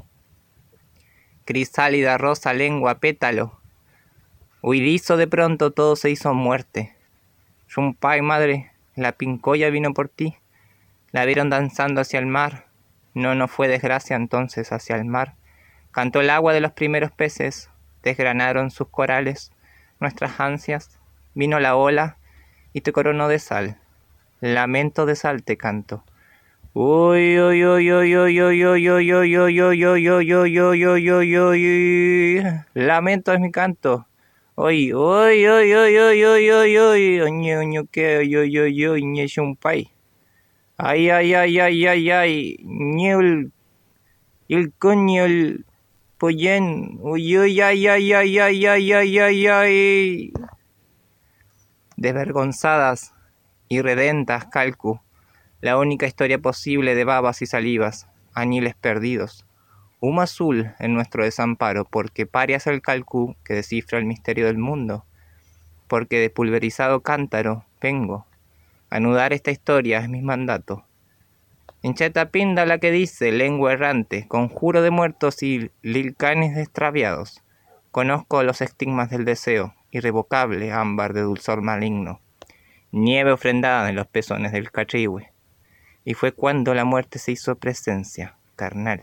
Crisálida rosa lengua pétalo, huidizo de pronto todo se hizo muerte. Rumpay madre, la pincoya vino por ti, la vieron danzando hacia el mar, no fue desgracia entonces hacia el mar. Cantó el agua de los primeros peces, desgranaron sus corales, nuestras ansias, vino la ola y te coronó de sal. Lamento de sal te canto. Uy, uy, uy, uy, uy, uy, uy, uy, uy, uy, uy, uy, uy, uy, uy, uy, uy. Lamento es mi canto. Uy, uy, uy, uy, uy, uy, uy, uy, oño, oño, que, uy, uy, uy, uy, ñe, shumpay. Ay, ay, ay, ay, ay, ay, ñeul, el coño, el pollén, uy, uy, ay, ay, ay, ay, ay, ay, ay, ay. Desvergonzadas y redentas, calcu, la única historia posible de babas y salivas, añiles perdidos. Humo azul en nuestro desamparo, porque parias el calcu que descifra el misterio del mundo, porque de pulverizado cántaro vengo. Anudar esta historia es mi mandato. Hincheta pinda la que dice, lengua errante, conjuro de muertos y lilcanes extraviados. Conozco los estigmas del deseo, irrevocable ámbar de dulzor maligno. Nieve ofrendada en los pezones del catrihue. Y fue cuando la muerte se hizo presencia, carnal.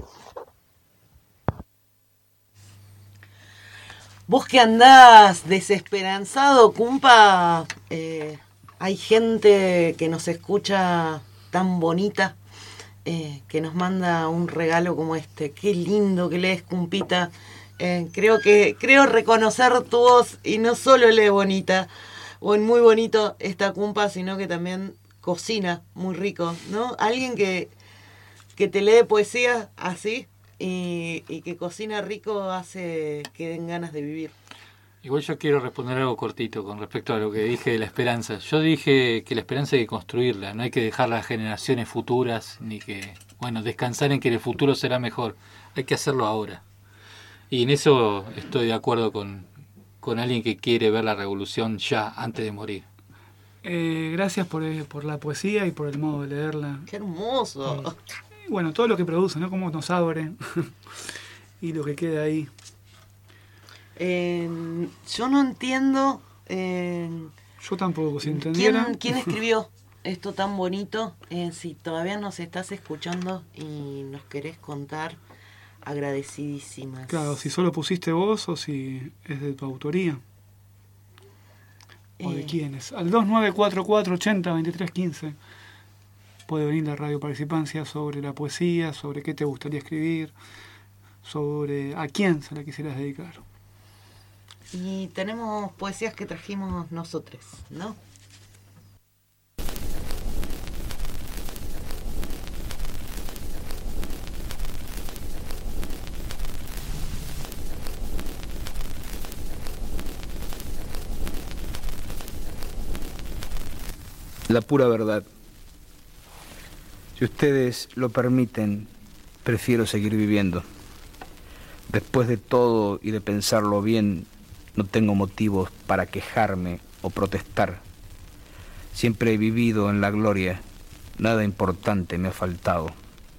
Vos que andás desesperanzado, cumpa, hay gente que nos escucha tan bonita, que nos manda un regalo como este. Qué lindo que lees, cumpita. Creo reconocer tu voz, y no solo lee bonita o muy bonito esta cumpa, sino que también cocina muy rico, ¿no? Alguien que te lee poesía así y que cocina rico hace que den ganas de vivir. Igual yo quiero responder algo cortito con respecto a lo que dije de la esperanza. Yo dije que la esperanza hay que construirla, no hay que dejarla a generaciones futuras, ni que, descansar en que el futuro será mejor. Hay que hacerlo ahora. Y en eso estoy de acuerdo con alguien que quiere ver la revolución ya, antes de morir. Gracias por la poesía y por el modo de leerla. ¡Qué hermoso! Bueno, todo lo que produce, ¿no? Cómo nos abre y lo que queda ahí. Yo no entiendo. Yo tampoco, si entendiera. ¿Quién escribió esto tan bonito? Si todavía nos estás escuchando y nos querés contar, agradecidísimas. Claro, si solo pusiste vos o si es de tu autoría. ¿O de quiénes? Al 2944802315 puede venir la radio participancia sobre la poesía, sobre qué te gustaría escribir, sobre a quién se la quisieras dedicar. Y tenemos poesías que trajimos nosotros, ¿no? La pura verdad. Si ustedes lo permiten, prefiero seguir viviendo. Después de todo y de pensarlo bien, no tengo motivos para quejarme o protestar. Siempre he vivido en la gloria, nada importante me ha faltado.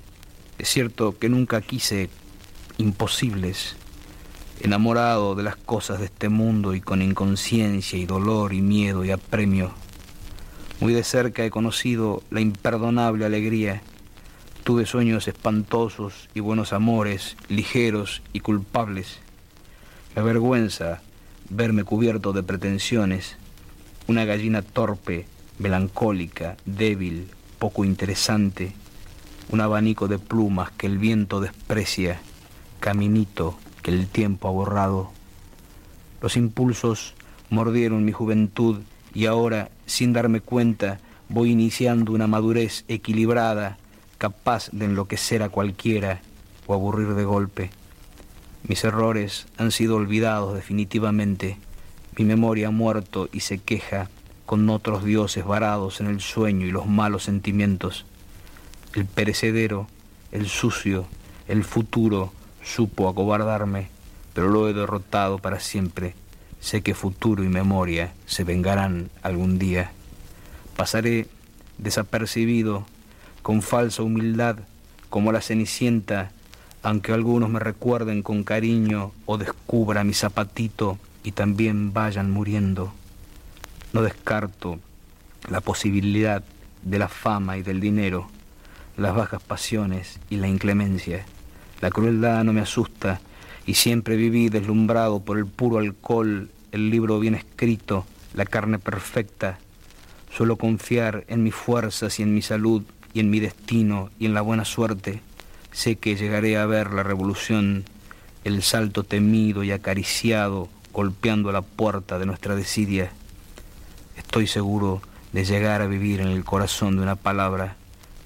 Es cierto que nunca quise imposibles, enamorado de las cosas de este mundo y con inconsciencia y dolor y miedo y apremio. Muy de cerca he conocido la imperdonable alegría. Tuve sueños espantosos y buenos amores, ligeros y culpables. Me avergüenza verme cubierto de pretensiones, una gallina torpe, melancólica, débil, poco interesante, un abanico de plumas que el viento desprecia, caminito que el tiempo ha borrado. Los impulsos mordieron mi juventud y ahora, sin darme cuenta, voy iniciando una madurez equilibrada, capaz de enloquecer a cualquiera o aburrir de golpe. Mis errores han sido olvidados definitivamente. Mi memoria ha muerto y se queja con otros dioses varados en el sueño y los malos sentimientos. El perecedero, el sucio, el futuro supo acobardarme, pero lo he derrotado para siempre. Sé que futuro y memoria se vengarán algún día. Pasaré desapercibido, con falsa humildad, como la Cenicienta, aunque algunos me recuerden con cariño o descubra mi zapatito y también vayan muriendo. No descarto la posibilidad de la fama y del dinero, las bajas pasiones y la inclemencia. La crueldad no me asusta y siempre viví deslumbrado por el puro alcohol, el libro bien escrito, la carne perfecta. Suelo confiar en mis fuerzas y en mi salud y en mi destino y en la buena suerte. Sé que llegaré a ver la revolución, el salto temido y acariciado golpeando la puerta de nuestra desidia. Estoy seguro de llegar a vivir en el corazón de una palabra,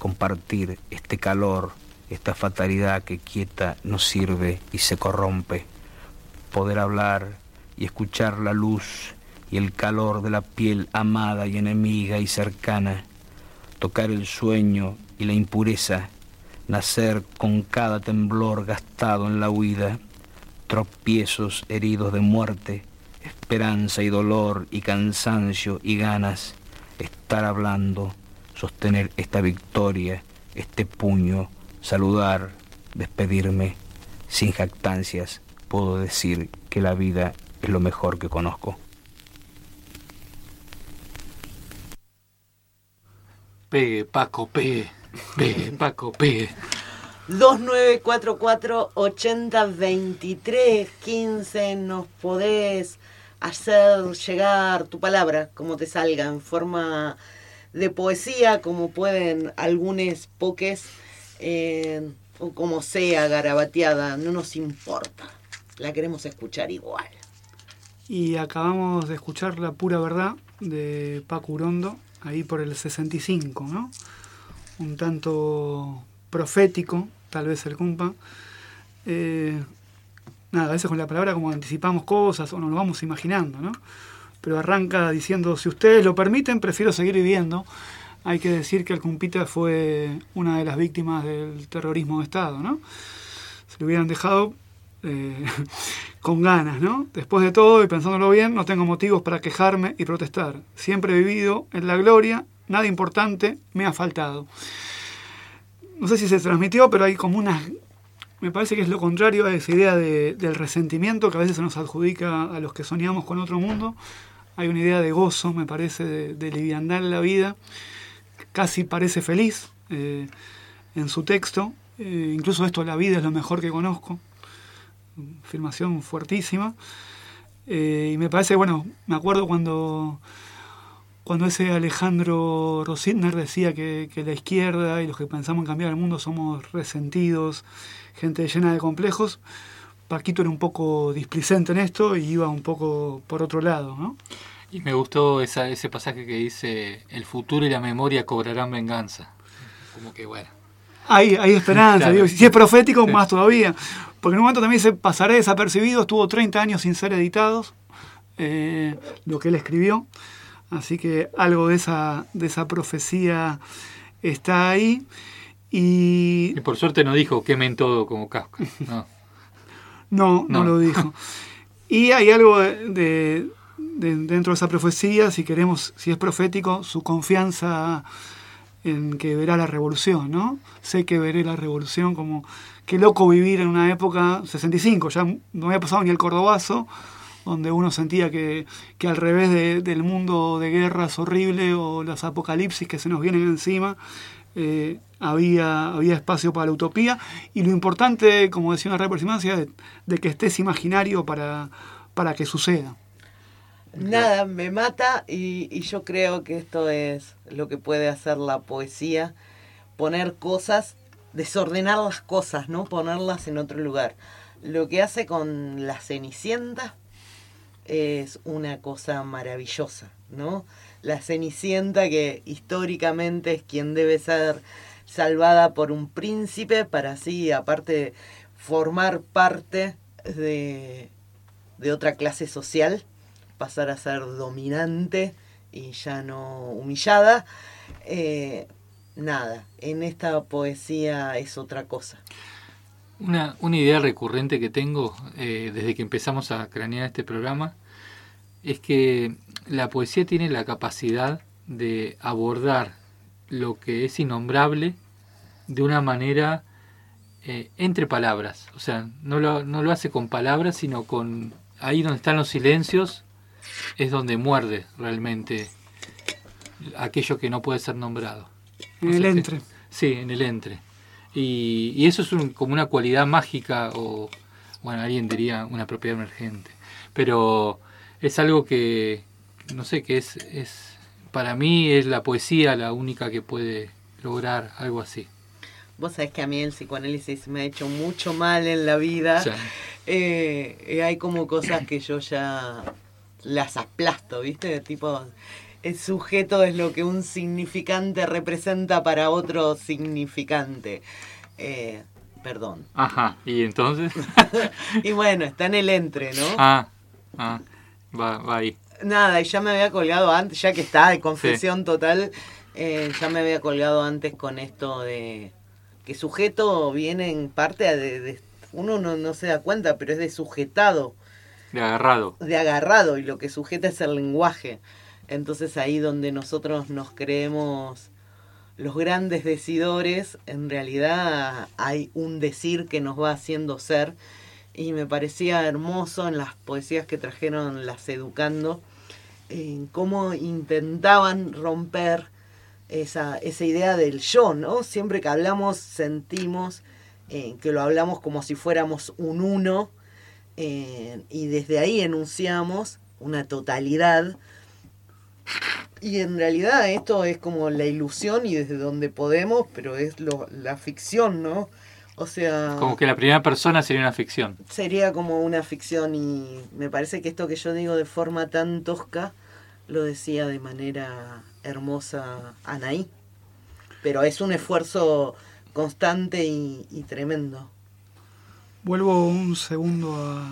compartir este calor, esta fatalidad que quieta no sirve y se corrompe. Poder hablar y escuchar la luz y el calor de la piel amada y enemiga y cercana, tocar el sueño y la impureza, nacer con cada temblor gastado en la huida, tropiezos heridos de muerte, esperanza y dolor y cansancio y ganas, estar hablando, sostener esta victoria, este puño, saludar, despedirme, sin jactancias, puedo decir que la vida es lo mejor que conozco. Pegue, Paco, pegue. Pegue, Paco, pegue. 2944-80-23-15, nos podés hacer llegar tu palabra, como te salga, en forma de poesía, como pueden algunos poques, o como sea, garabateada, no nos importa, la queremos escuchar igual. Y acabamos de escuchar La Pura Verdad de Paco Urondo, ahí por el 65, ¿no? Un tanto profético, tal vez el cumpa. Nada, a veces con la palabra como anticipamos cosas o nos lo vamos imaginando, ¿no? Pero arranca diciendo, si ustedes lo permiten, prefiero seguir viviendo. Hay que decir que el cumpita fue una de las víctimas del terrorismo de Estado, ¿no? Se lo hubieran dejado con ganas, ¿no? Después de todo, y pensándolo bien, no tengo motivos para quejarme y protestar. Siempre he vivido en la gloria, nada importante me ha faltado. No sé si se transmitió, pero hay como una... Me parece que es lo contrario a esa idea del resentimiento que a veces se nos adjudica a los que soñamos con otro mundo. Hay una idea de gozo, me parece, de liviandad en la vida. Casi parece feliz en su texto. Incluso esto, la vida es lo mejor que conozco. Afirmación fuertísima. Y me parece, bueno, me acuerdo cuando ese Alejandro Rositner decía que la izquierda y los que pensamos en cambiar el mundo somos resentidos, gente llena de complejos. Paquito era un poco displicente en esto y iba un poco por otro lado, ¿no? Y me gustó ese pasaje que dice, el futuro y la memoria cobrarán venganza. Como que bueno. Hay esperanza, claro. Digo, si es profético, más todavía. Porque en un momento también dice, pasaré desapercibido, estuvo 30 años sin ser editados, lo que él escribió. Así que algo de esa profecía está ahí. Y por suerte no dijo quemen todo como Kafka. No lo dijo. Y hay algo de dentro de esa profecía, si es profético, su confianza en que verá la revolución, ¿no? Sé que veré la revolución, como qué loco vivir en una época 65, ya no había pasado ni el Cordobazo, donde uno sentía que al revés del mundo de guerras horrible o las apocalipsis que se nos vienen encima, había espacio para la utopía, y lo importante, como decía una reaproximancia, de que estés imaginario para que suceda. Nada, me mata y yo creo que esto es lo que puede hacer la poesía, poner cosas, desordenar las cosas, ¿no? Ponerlas en otro lugar. Lo que hace con la Cenicienta es una cosa maravillosa, ¿no? La Cenicienta, que históricamente es quien debe ser salvada por un príncipe para así, aparte, formar parte de otra clase social, pasar a ser dominante y ya no humillada. Nada, en esta poesía es otra cosa. Una idea recurrente que tengo desde que empezamos a cranear este programa es que la poesía tiene la capacidad de abordar lo que es innombrable de una manera entre palabras. O sea, no lo hace con palabras, sino con... Ahí donde están los silencios es donde muerde realmente aquello que no puede ser nombrado. En el entre. Sí, en el entre. Y eso es como una cualidad mágica, o bueno, alguien diría una propiedad emergente. Pero es algo que, no sé, que es para mí es la poesía la única que puede lograr algo así. Vos sabés que a mí el psicoanálisis me ha hecho mucho mal en la vida. Sí. Hay como cosas que yo ya las aplasto, ¿viste? Tipo, el sujeto es lo que un significante representa para otro significante. Perdón. Ajá, ¿y entonces? Y bueno, está en el entre, ¿no? Va ahí. Nada, y ya me había colgado antes, ya que está de confesión total, ya me había colgado antes con esto de que sujeto viene en parte de uno no se da cuenta, pero es de sujetado. De agarrado. De agarrado, y lo que sujeta es el lenguaje. Entonces ahí donde nosotros nos creemos los grandes decidores, en realidad hay un decir que nos va haciendo ser, y me parecía hermoso en las poesías que trajeron las Educando, en cómo intentaban romper esa idea del yo, ¿no? Siempre que hablamos sentimos que lo hablamos como si fuéramos un uno, y desde ahí enunciamos una totalidad. Y en realidad esto es como la ilusión y desde donde podemos, pero es la ficción, ¿no? O sea... Como que la primera persona sería una ficción. Sería como una ficción, y me parece que esto que yo digo de forma tan tosca lo decía de manera hermosa Anaí. Pero es un esfuerzo constante y tremendo. Vuelvo un segundo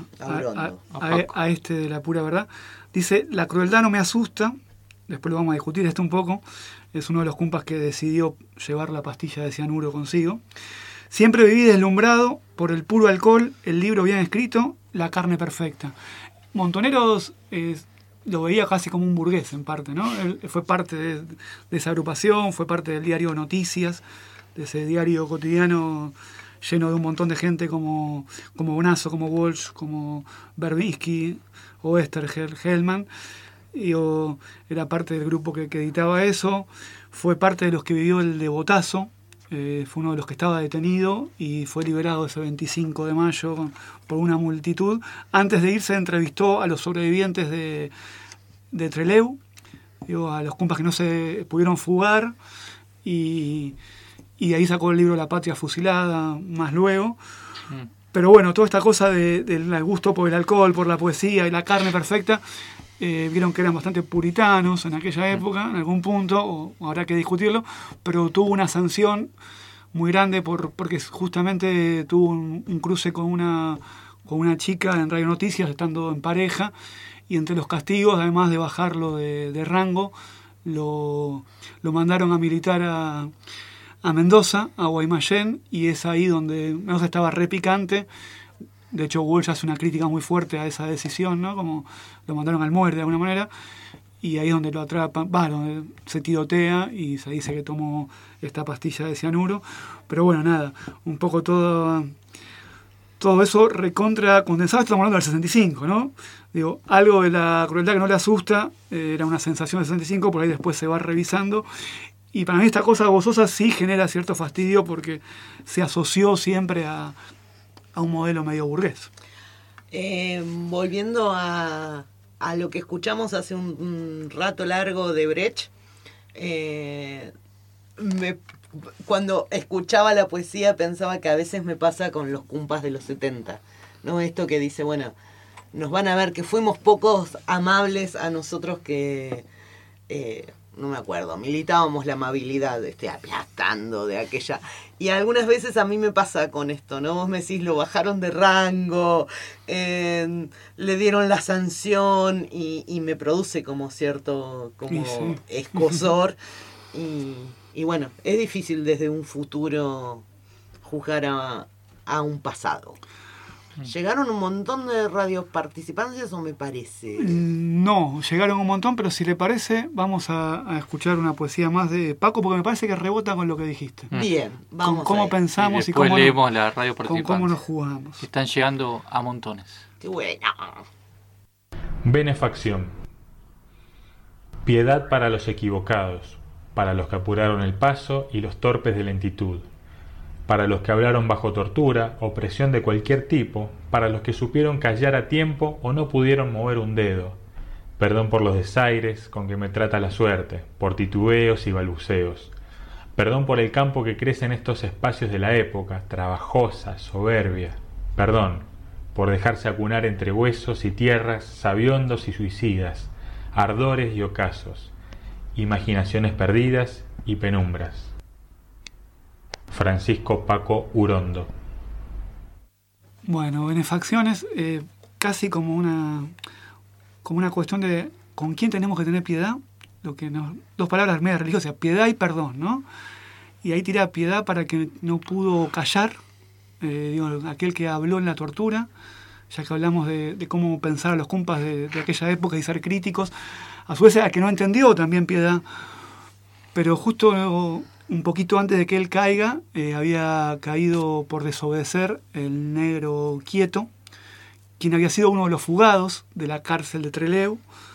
a este de la pura verdad. Dice, la crueldad no me asusta. Después lo vamos a discutir esto un poco. Es uno de los cumpas que decidió llevar la pastilla de cianuro consigo. Siempre viví deslumbrado por el puro alcohol, el libro bien escrito, la carne perfecta. Montoneros lo veía casi como un burgués en parte, ¿no? Él fue parte de esa agrupación, fue parte del diario Noticias, de ese diario cotidiano lleno de un montón de gente como Bonazo, como Walsh, como Berbisky o Hellman. Era parte del grupo que editaba eso, fue parte de los que vivió el Devotazo, fue uno de los que estaba detenido y fue liberado ese 25 de mayo por una multitud. Antes de irse entrevistó a los sobrevivientes de Trelew, a los compas que no se pudieron fugar, y ahí sacó el libro La Patria Fusilada más luego. Pero bueno, toda esta cosa del gusto por el alcohol, por la poesía y la carne perfecta, vieron que eran bastante puritanos en aquella época, en algún punto, o habrá que discutirlo, pero tuvo una sanción muy grande porque justamente tuvo un cruce con una chica en Radio Noticias, estando en pareja, y entre los castigos, además de bajarlo de rango, lo mandaron a militar a Mendoza, a Guaymallén, y es ahí donde Mendoza estaba re picante. De hecho, Walsh hace una crítica muy fuerte a esa decisión, ¿no? Como lo mandaron al muerte de alguna manera, y ahí es donde lo atrapan, donde se tirotea y se dice que tomó esta pastilla de cianuro. Pero bueno, nada, un poco todo eso recontra condensado. Estamos hablando del 65, ¿no? Digo, algo de la crueldad que no le asusta, era una sensación del 65, por ahí después se va revisando. Y para mí esta cosa gozosa sí genera cierto fastidio porque se asoció siempre a un modelo medio burgués. Volviendo a lo que escuchamos hace un rato largo de Brecht, cuando escuchaba la poesía pensaba que a veces me pasa con los cumpas de los 70, ¿no? Esto que dice, bueno, nos van a ver que fuimos pocos amables a nosotros que... no me acuerdo, militábamos la amabilidad, aplastando de aquella. Y algunas veces a mí me pasa con esto, ¿no? Vos me decís, lo bajaron de rango, le dieron la sanción y me produce como cierto, escozor. Y bueno, es difícil desde un futuro juzgar a un pasado. ¿Llegaron un montón de radioparticipantes o me parece? No, llegaron un montón, pero si le parece, vamos a escuchar una poesía más de Paco, porque me parece que rebota con lo que dijiste. Bien, vamos con cómo pensamos y después cómo leemos la radio participantes. Con cómo nos jugamos. Están llegando a montones. ¡Qué bueno! Benefacción. Piedad para los equivocados, para los que apuraron el paso y los torpes de lentitud, para los que hablaron bajo tortura, opresión de cualquier tipo, para los que supieron callar a tiempo o no pudieron mover un dedo. Perdón por los desaires con que me trata la suerte, por titubeos y balbuceos. Perdón por el campo que crece en estos espacios de la época, trabajosa, soberbia. Perdón por dejarse acunar entre huesos y tierras, sabiondos y suicidas, ardores y ocasos. imaginaciones perdidas y penumbras. Francisco Paco Urondo. Bueno, benefacciones, casi como una cuestión de con quién tenemos que tener piedad, dos palabras medias religiosas, piedad y perdón, ¿no? Y ahí tira piedad para que no pudo callar, aquel que habló en la tortura, ya que hablamos de cómo pensar a los compas de aquella época y ser críticos, a su vez a que no entendió también piedad, pero justo un poquito antes de que él caiga, había caído por desobedecer el negro Quieto, quien había sido uno de los fugados de la cárcel de Trelew,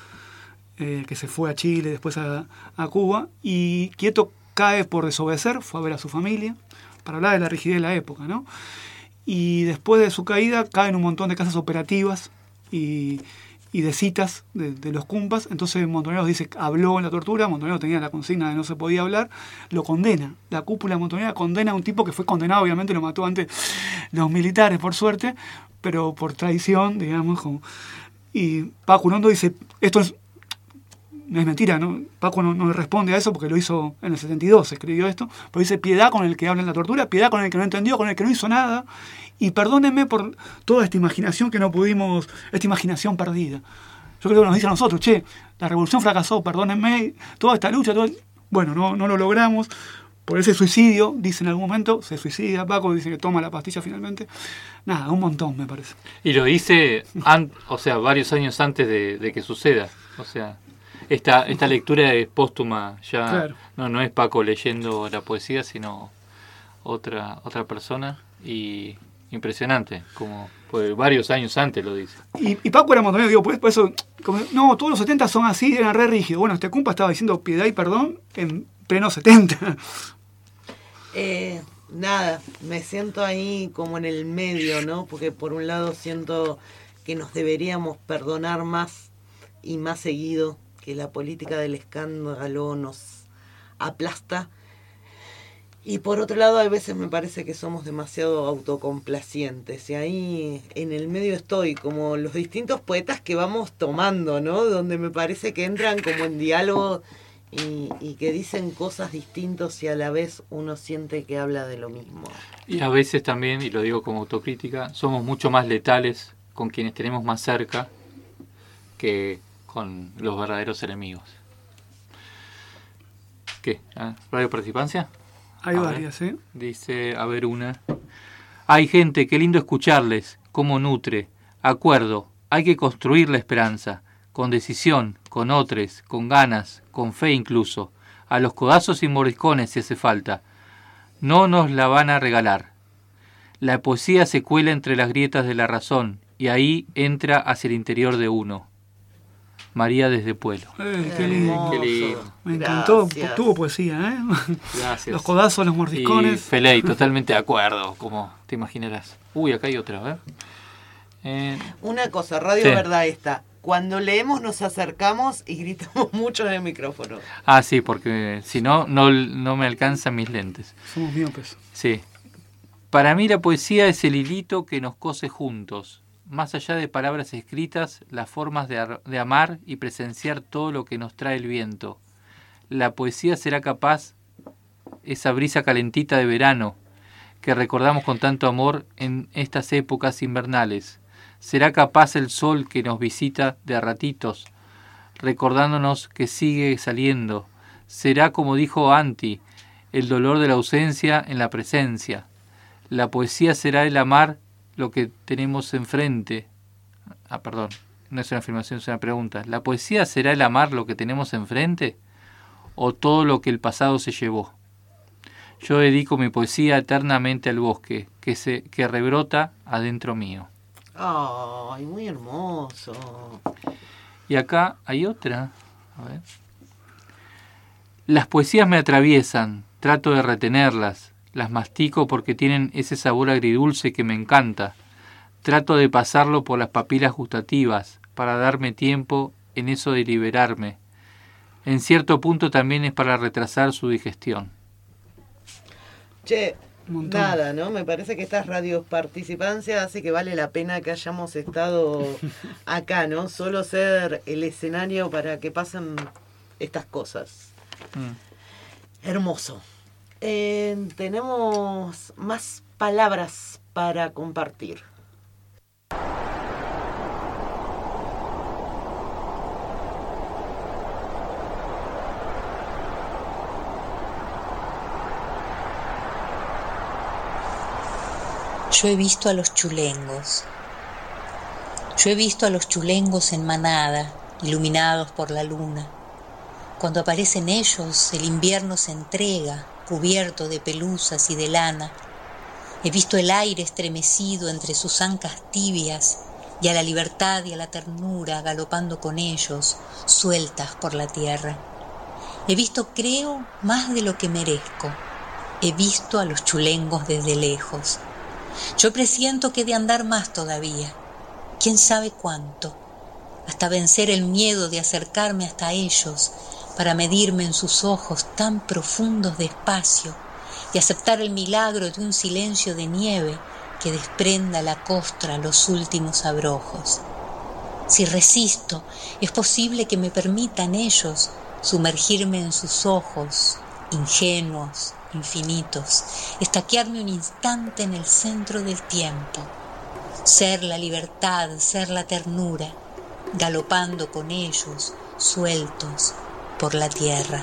que se fue a Chile, después a Cuba, y Quieto cae por desobedecer, fue a ver a su familia, para hablar de la rigidez de la época, ¿no? Y después de su caída caen un montón de casas operativas y de citas de los cumpas. Entonces Montoneros dice, habló en la tortura, Montoneros tenía la consigna de no se podía hablar, lo condena. La cúpula montonera condena a un tipo que fue condenado, obviamente lo mató antes los militares, por suerte, pero por traición, digamos. Y Paco Urondo dice, esto no es mentira, ¿no? Paco no responde a eso porque lo hizo en el 72, escribió esto, pero dice piedad con el que habla en la tortura, piedad con el que no entendió, con el que no hizo nada, y perdónenme por toda esta imaginación que no pudimos, esta imaginación perdida. Yo creo que nos dice a nosotros, la revolución fracasó, perdónenme, toda esta lucha, bueno, no lo logramos, por ese suicidio, dice en algún momento, se suicida Paco, dice que toma la pastilla finalmente, nada, un montón me parece. Y lo dice, varios años antes de que suceda, o sea... Esta lectura es póstuma, ya claro. No es Paco leyendo la poesía, sino otra persona, y impresionante, como pues, varios años antes lo dice. Y Paco era montonero, por eso, no, todos los 70 son así, eran re rígidos. Bueno, este compa estaba diciendo piedad y perdón en pleno 70. Nada, me siento ahí como en el medio, ¿no? Porque por un lado siento que nos deberíamos perdonar más y más seguido, que la política del escándalo nos aplasta. Y por otro lado, a veces me parece que somos demasiado autocomplacientes. Y ahí en el medio estoy, como los distintos poetas que vamos tomando, ¿no? Donde me parece que entran como en diálogo y que dicen cosas distintas y a la vez uno siente que habla de lo mismo. Y a veces también, y lo digo como autocrítica, somos mucho más letales con quienes tenemos más cerca que con los verdaderos enemigos. ¿Qué? ¿Radio Participancia? Hay varias, ¿eh? Dice, a ver una. Hay gente, qué lindo escucharles, cómo nutre. Acuerdo, hay que construir la esperanza, con decisión, con otros, con ganas, con fe incluso. A los codazos y mordiscones si hace falta. No nos la van a regalar. La poesía se cuela entre las grietas de la razón, y ahí entra hacia el interior de uno. María desde Pueblo. Qué lindo. Qué lindo. Me encantó, tuvo poesía, ¿eh? Gracias. Los codazos, los mordiscones. Y Feley, totalmente de acuerdo, como te imaginarás. Uy, acá hay otra, Una cosa, Radio Verdad esta. Cuando leemos nos acercamos y gritamos mucho en el micrófono. Ah, sí, porque si no me alcanzan mis lentes. Somos miopes. Sí. Para mí la poesía es el hilito que nos cose juntos. Más allá de palabras escritas, las formas de amar y presenciar todo lo que nos trae el viento. La poesía será capaz, esa brisa calentita de verano, que recordamos con tanto amor en estas épocas invernales. Será capaz el sol que nos visita de a ratitos, recordándonos que sigue saliendo. Será, como dijo Anti, el dolor de la ausencia en la presencia. La poesía será el amar lo que tenemos enfrente. Perdón, no es una afirmación, es una pregunta. ¿La poesía será el amar lo que tenemos enfrente o todo lo que el pasado se llevó? Yo dedico mi poesía eternamente al bosque que rebrota adentro mío. Ay, muy hermoso. Y acá hay otra. A ver. Las poesías me atraviesan, trato de retenerlas. Las mastico porque tienen ese sabor agridulce que me encanta. Trato de pasarlo por las papilas gustativas para darme tiempo en eso de liberarme. En cierto punto también es para retrasar su digestión. Che, nada, ¿no? Me parece que estas radios participancia hace que vale la pena que hayamos estado acá, ¿no? Solo ser el escenario para que pasen estas cosas. Hermoso. Tenemos más palabras para compartir. Yo he visto a los chulengos. Yo he visto a los chulengos en manada, iluminados por la luna. Cuando aparecen ellos, el invierno se entrega, cubierto de pelusas y de lana. He visto el aire estremecido entre sus ancas tibias y a la libertad y a la ternura galopando con ellos, sueltas por la tierra. He visto, creo, más de lo que merezco. He visto a los chulengos desde lejos. Yo presiento que he de andar más todavía, quién sabe cuánto, hasta vencer el miedo de acercarme hasta ellos para medirme en sus ojos tan profundos de espacio y aceptar el milagro de un silencio de nieve que desprenda a la costra los últimos abrojos. Si resisto, es posible que me permitan ellos sumergirme en sus ojos, ingenuos, infinitos, estaquearme un instante en el centro del tiempo, ser la libertad, ser la ternura, galopando con ellos, sueltos por la tierra.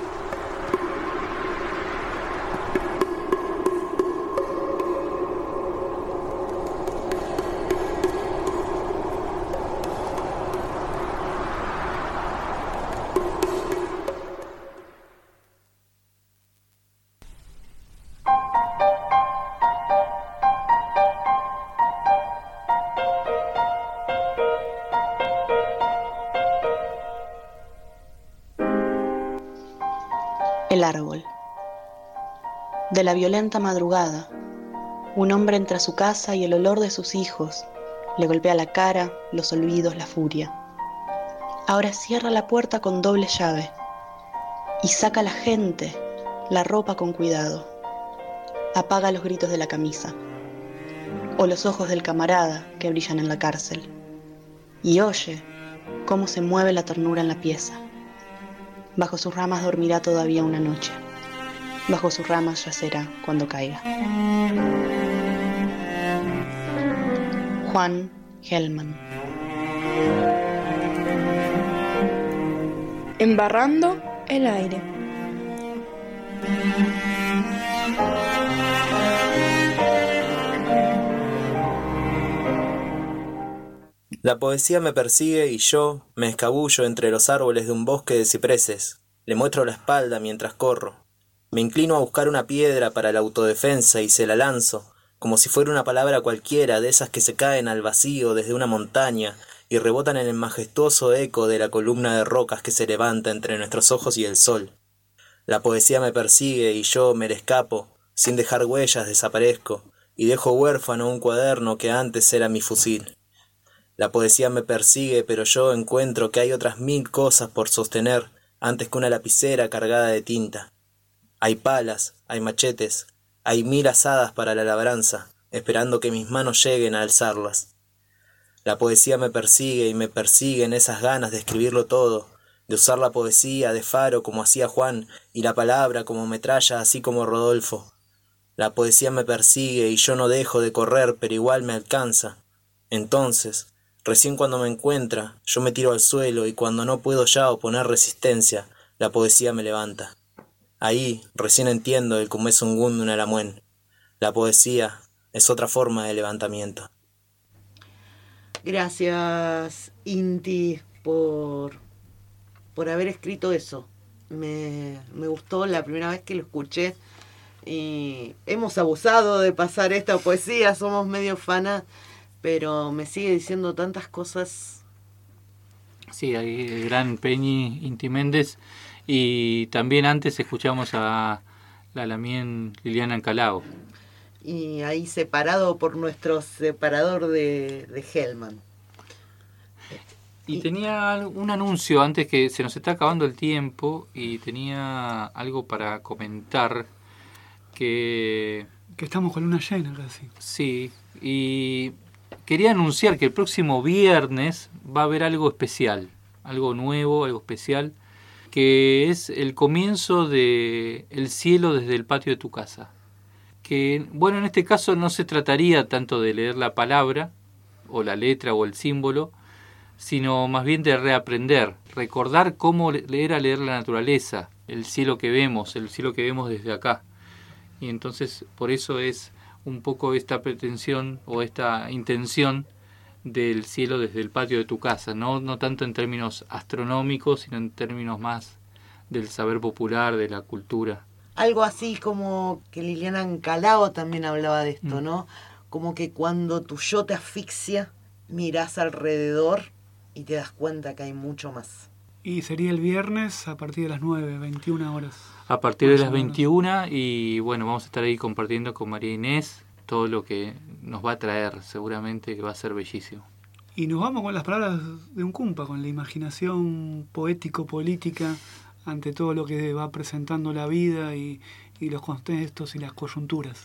El árbol. De la violenta madrugada, un hombre entra a su casa y el olor de sus hijos le golpea la cara, los olvidos, la furia. Ahora cierra la puerta con doble llave y saca a la gente, la ropa con cuidado. Apaga los gritos de la camisa o los ojos del camarada que brillan en la cárcel y oye cómo se mueve la ternura en la pieza. Bajo sus ramas dormirá todavía una noche. Bajo sus ramas yacerá cuando caiga. Juan Gelman. Embarrando el aire. La poesía me persigue y yo me escabullo entre los árboles de un bosque de cipreses. Le muestro la espalda mientras corro. Me inclino a buscar una piedra para la autodefensa y se la lanzo, como si fuera una palabra cualquiera de esas que se caen al vacío desde una montaña y rebotan en el majestuoso eco de la columna de rocas que se levanta entre nuestros ojos y el sol. La poesía me persigue y yo me le escapo, sin dejar huellas desaparezco, y dejo huérfano un cuaderno que antes era mi fusil. La poesía me persigue, pero yo encuentro que hay otras 1000 cosas por sostener antes que una lapicera cargada de tinta. Hay palas, hay machetes, hay 1000 azadas para la labranza, esperando que mis manos lleguen a alzarlas. La poesía me persigue y me persiguen esas ganas de escribirlo todo, de usar la poesía de faro como hacía Juan y la palabra como metralla así como Rodolfo. La poesía me persigue y yo no dejo de correr, pero igual me alcanza. Entonces, recién cuando me encuentra, yo me tiro al suelo y cuando no puedo ya oponer resistencia, la poesía me levanta. Ahí recién entiendo el cum es un gundu en Alamuen. La poesía es otra forma de levantamiento. Gracias, Inti, por haber escrito eso. Me gustó la primera vez que lo escuché. Y hemos abusado de pasar esta poesía, somos medio fanas, pero me sigue diciendo tantas cosas. Sí, hay el gran Peñi, Inti Méndez, y también antes escuchamos a la Lamien Liliana Ancalao. Y ahí separado por nuestro separador de Gelman. Y tenía un anuncio antes, que se nos está acabando el tiempo, y tenía algo para comentar que estamos con luna llena casi. Sí, y quería anunciar que el próximo viernes va a haber algo especial, algo nuevo, algo especial, que es el comienzo de el cielo desde el patio de tu casa. Que, bueno, en este caso no se trataría tanto de leer la palabra, o la letra, o el símbolo, sino más bien de reaprender, recordar cómo era leer la naturaleza, el cielo que vemos desde acá. Y entonces, por eso es un poco esta pretensión, o esta intención del cielo desde el patio de tu casa, no tanto en términos astronómicos, sino en términos más del saber popular, de la cultura. Algo así como que Liliana Ancalao también hablaba de esto, ¿no? Como que cuando tu yo te asfixia, mirás alrededor y te das cuenta que hay mucho más. Y sería el viernes a partir de las 9, 21 horas. A partir de las 21, y bueno, vamos a estar ahí compartiendo con María Inés todo lo que nos va a traer, seguramente que va a ser bellísimo. Y nos vamos con las palabras de un cumpa, con la imaginación poético-política ante todo lo que va presentando la vida y los contextos y las coyunturas.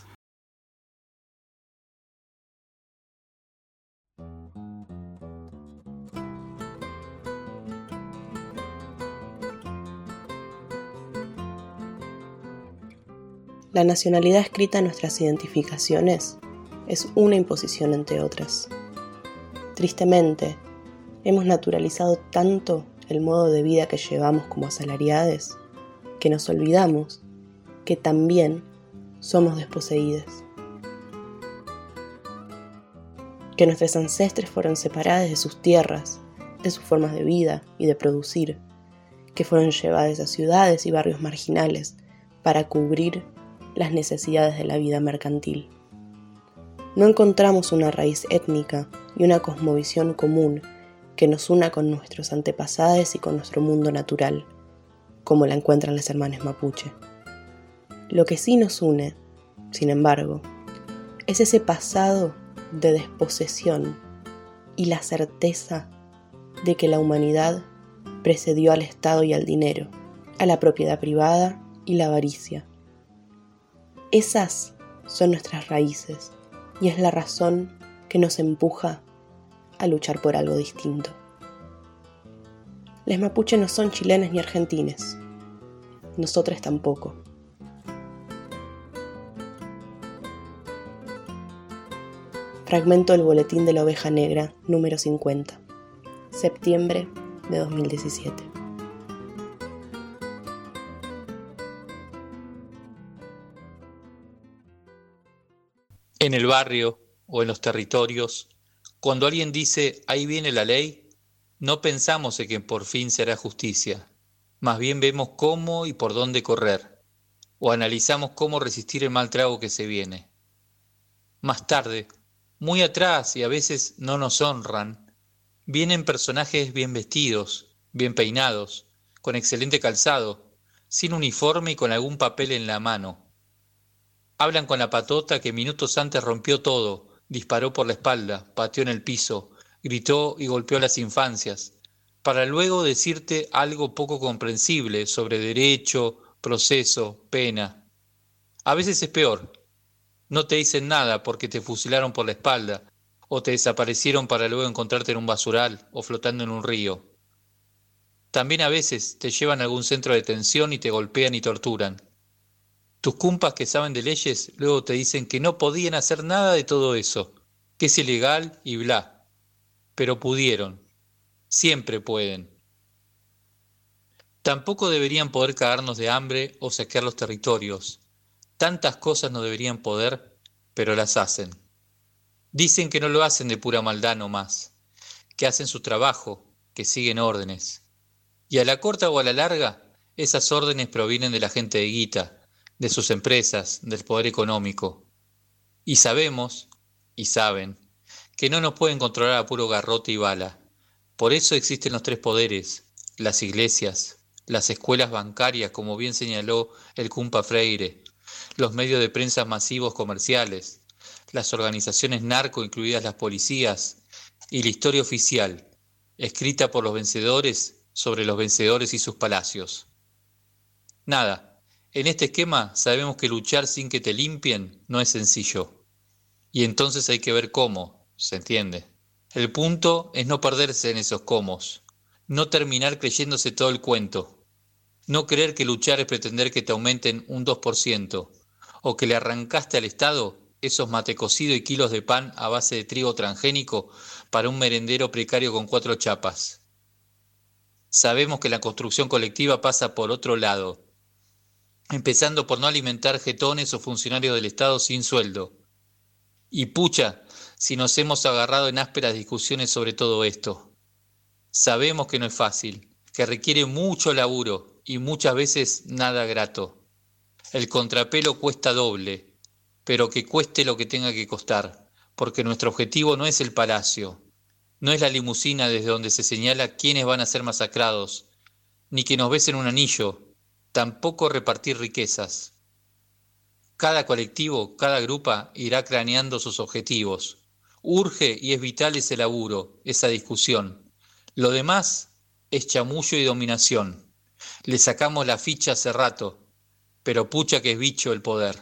La nacionalidad escrita en nuestras identificaciones es una imposición entre otras. Tristemente, hemos naturalizado tanto el modo de vida que llevamos como asalariades que nos olvidamos que también somos desposeídas. Que nuestros ancestres fueron separados de sus tierras, de sus formas de vida y de producir, que fueron llevados a ciudades y barrios marginales para cubrir las necesidades de la vida mercantil. No encontramos una raíz étnica y una cosmovisión común que nos una con nuestros antepasados y con nuestro mundo natural, como la encuentran los hermanos mapuche. Lo que sí nos une, sin embargo, es ese pasado de desposesión y la certeza de que la humanidad precedió al Estado y al dinero, a la propiedad privada y la avaricia. Esas son nuestras raíces y es la razón que nos empuja a luchar por algo distinto. Les mapuche no son chilenes ni argentines, nosotros tampoco. Fragmento del Boletín de la Oveja Negra, número 50, septiembre de 2017. En el barrio o en los territorios, cuando alguien dice "ahí viene la ley", no pensamos en que por fin será justicia, más bien vemos cómo y por dónde correr, o analizamos cómo resistir el mal trago que se viene. Más tarde, muy atrás y a veces no nos honran, vienen personajes bien vestidos, bien peinados, con excelente calzado, sin uniforme y con algún papel en la mano. Hablan con la patota que minutos antes rompió todo, disparó por la espalda, pateó en el piso, gritó y golpeó a las infancias, para luego decirte algo poco comprensible sobre derecho, proceso, pena. A veces es peor. No te dicen nada porque te fusilaron por la espalda, o te desaparecieron para luego encontrarte en un basural o flotando en un río. También a veces te llevan a algún centro de detención y te golpean y torturan. Tus cumpas que saben de leyes luego te dicen que no podían hacer nada de todo eso, que es ilegal y bla. Pero pudieron. Siempre pueden. Tampoco deberían poder cagarnos de hambre o saquear los territorios. Tantas cosas no deberían poder, pero las hacen. Dicen que no lo hacen de pura maldad nomás, que hacen su trabajo, que siguen órdenes. Y a la corta o a la larga, esas órdenes provienen de la gente de guita, de sus empresas, del poder económico. Y sabemos, y saben, que no nos pueden controlar a puro garrote y bala. Por eso existen los tres poderes, las iglesias, las escuelas bancarias, como bien señaló el cumpa Freire, los medios de prensa masivos comerciales, las organizaciones narco, incluidas las policías, y la historia oficial, escrita por los vencedores sobre los vencedores y sus palacios. Nada. En este esquema sabemos que luchar sin que te limpien no es sencillo. Y entonces hay que ver cómo, ¿se entiende? El punto es no perderse en esos cómos, no terminar creyéndose todo el cuento. No creer que luchar es pretender que te aumenten un 2%, o que le arrancaste al Estado esos mate cocido y kilos de pan a base de trigo transgénico para un merendero precario con 4 chapas. Sabemos que la construcción colectiva pasa por otro lado, empezando por no alimentar jetones o funcionarios del Estado sin sueldo. Y pucha, si nos hemos agarrado en ásperas discusiones sobre todo esto. Sabemos que no es fácil, que requiere mucho laburo y muchas veces nada grato. El contrapelo cuesta doble, pero que cueste lo que tenga que costar, porque nuestro objetivo no es el palacio, no es la limusina desde donde se señala quiénes van a ser masacrados, ni que nos besen un anillo, tampoco repartir riquezas. Cada colectivo, cada grupa irá craneando sus objetivos. Urge y es vital ese laburo, esa discusión. Lo demás es chamullo y dominación. Le sacamos la ficha hace rato, pero pucha que es bicho el poder.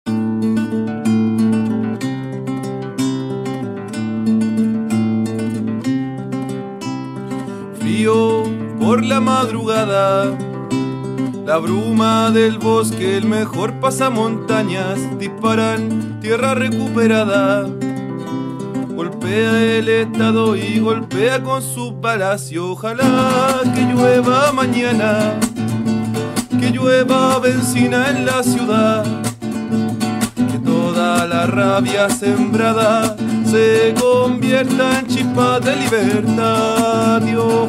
Frío por la madrugada, la bruma del bosque, el mejor pasamontañas, disparan tierra recuperada. Golpea el Estado y golpea con su palacio. Ojalá que llueva mañana, que llueva benzina en la ciudad, que toda la rabia sembrada se convierta en chispa de libertad.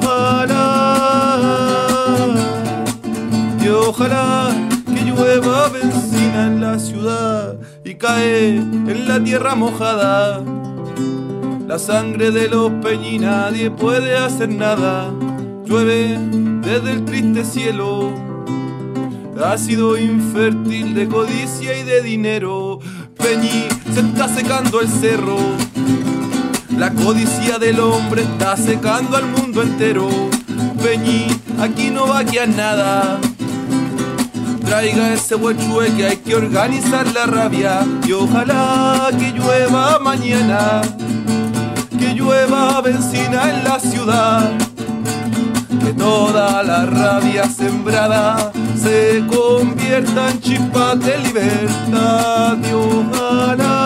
Y ojalá que llueva benzina en la ciudad y cae en la tierra mojada. La sangre de los peñi nadie puede hacer nada. Llueve desde el triste cielo, ácido infértil de codicia y de dinero. Peñi, se está secando el cerro, la codicia del hombre está secando al mundo entero. Peñi, aquí no va a quedar nada. Traiga ese huechue que hay que organizar la rabia. Y ojalá que llueva mañana, que llueva benzina en la ciudad, que toda la rabia sembrada se convierta en chispas de libertad. Y ojalá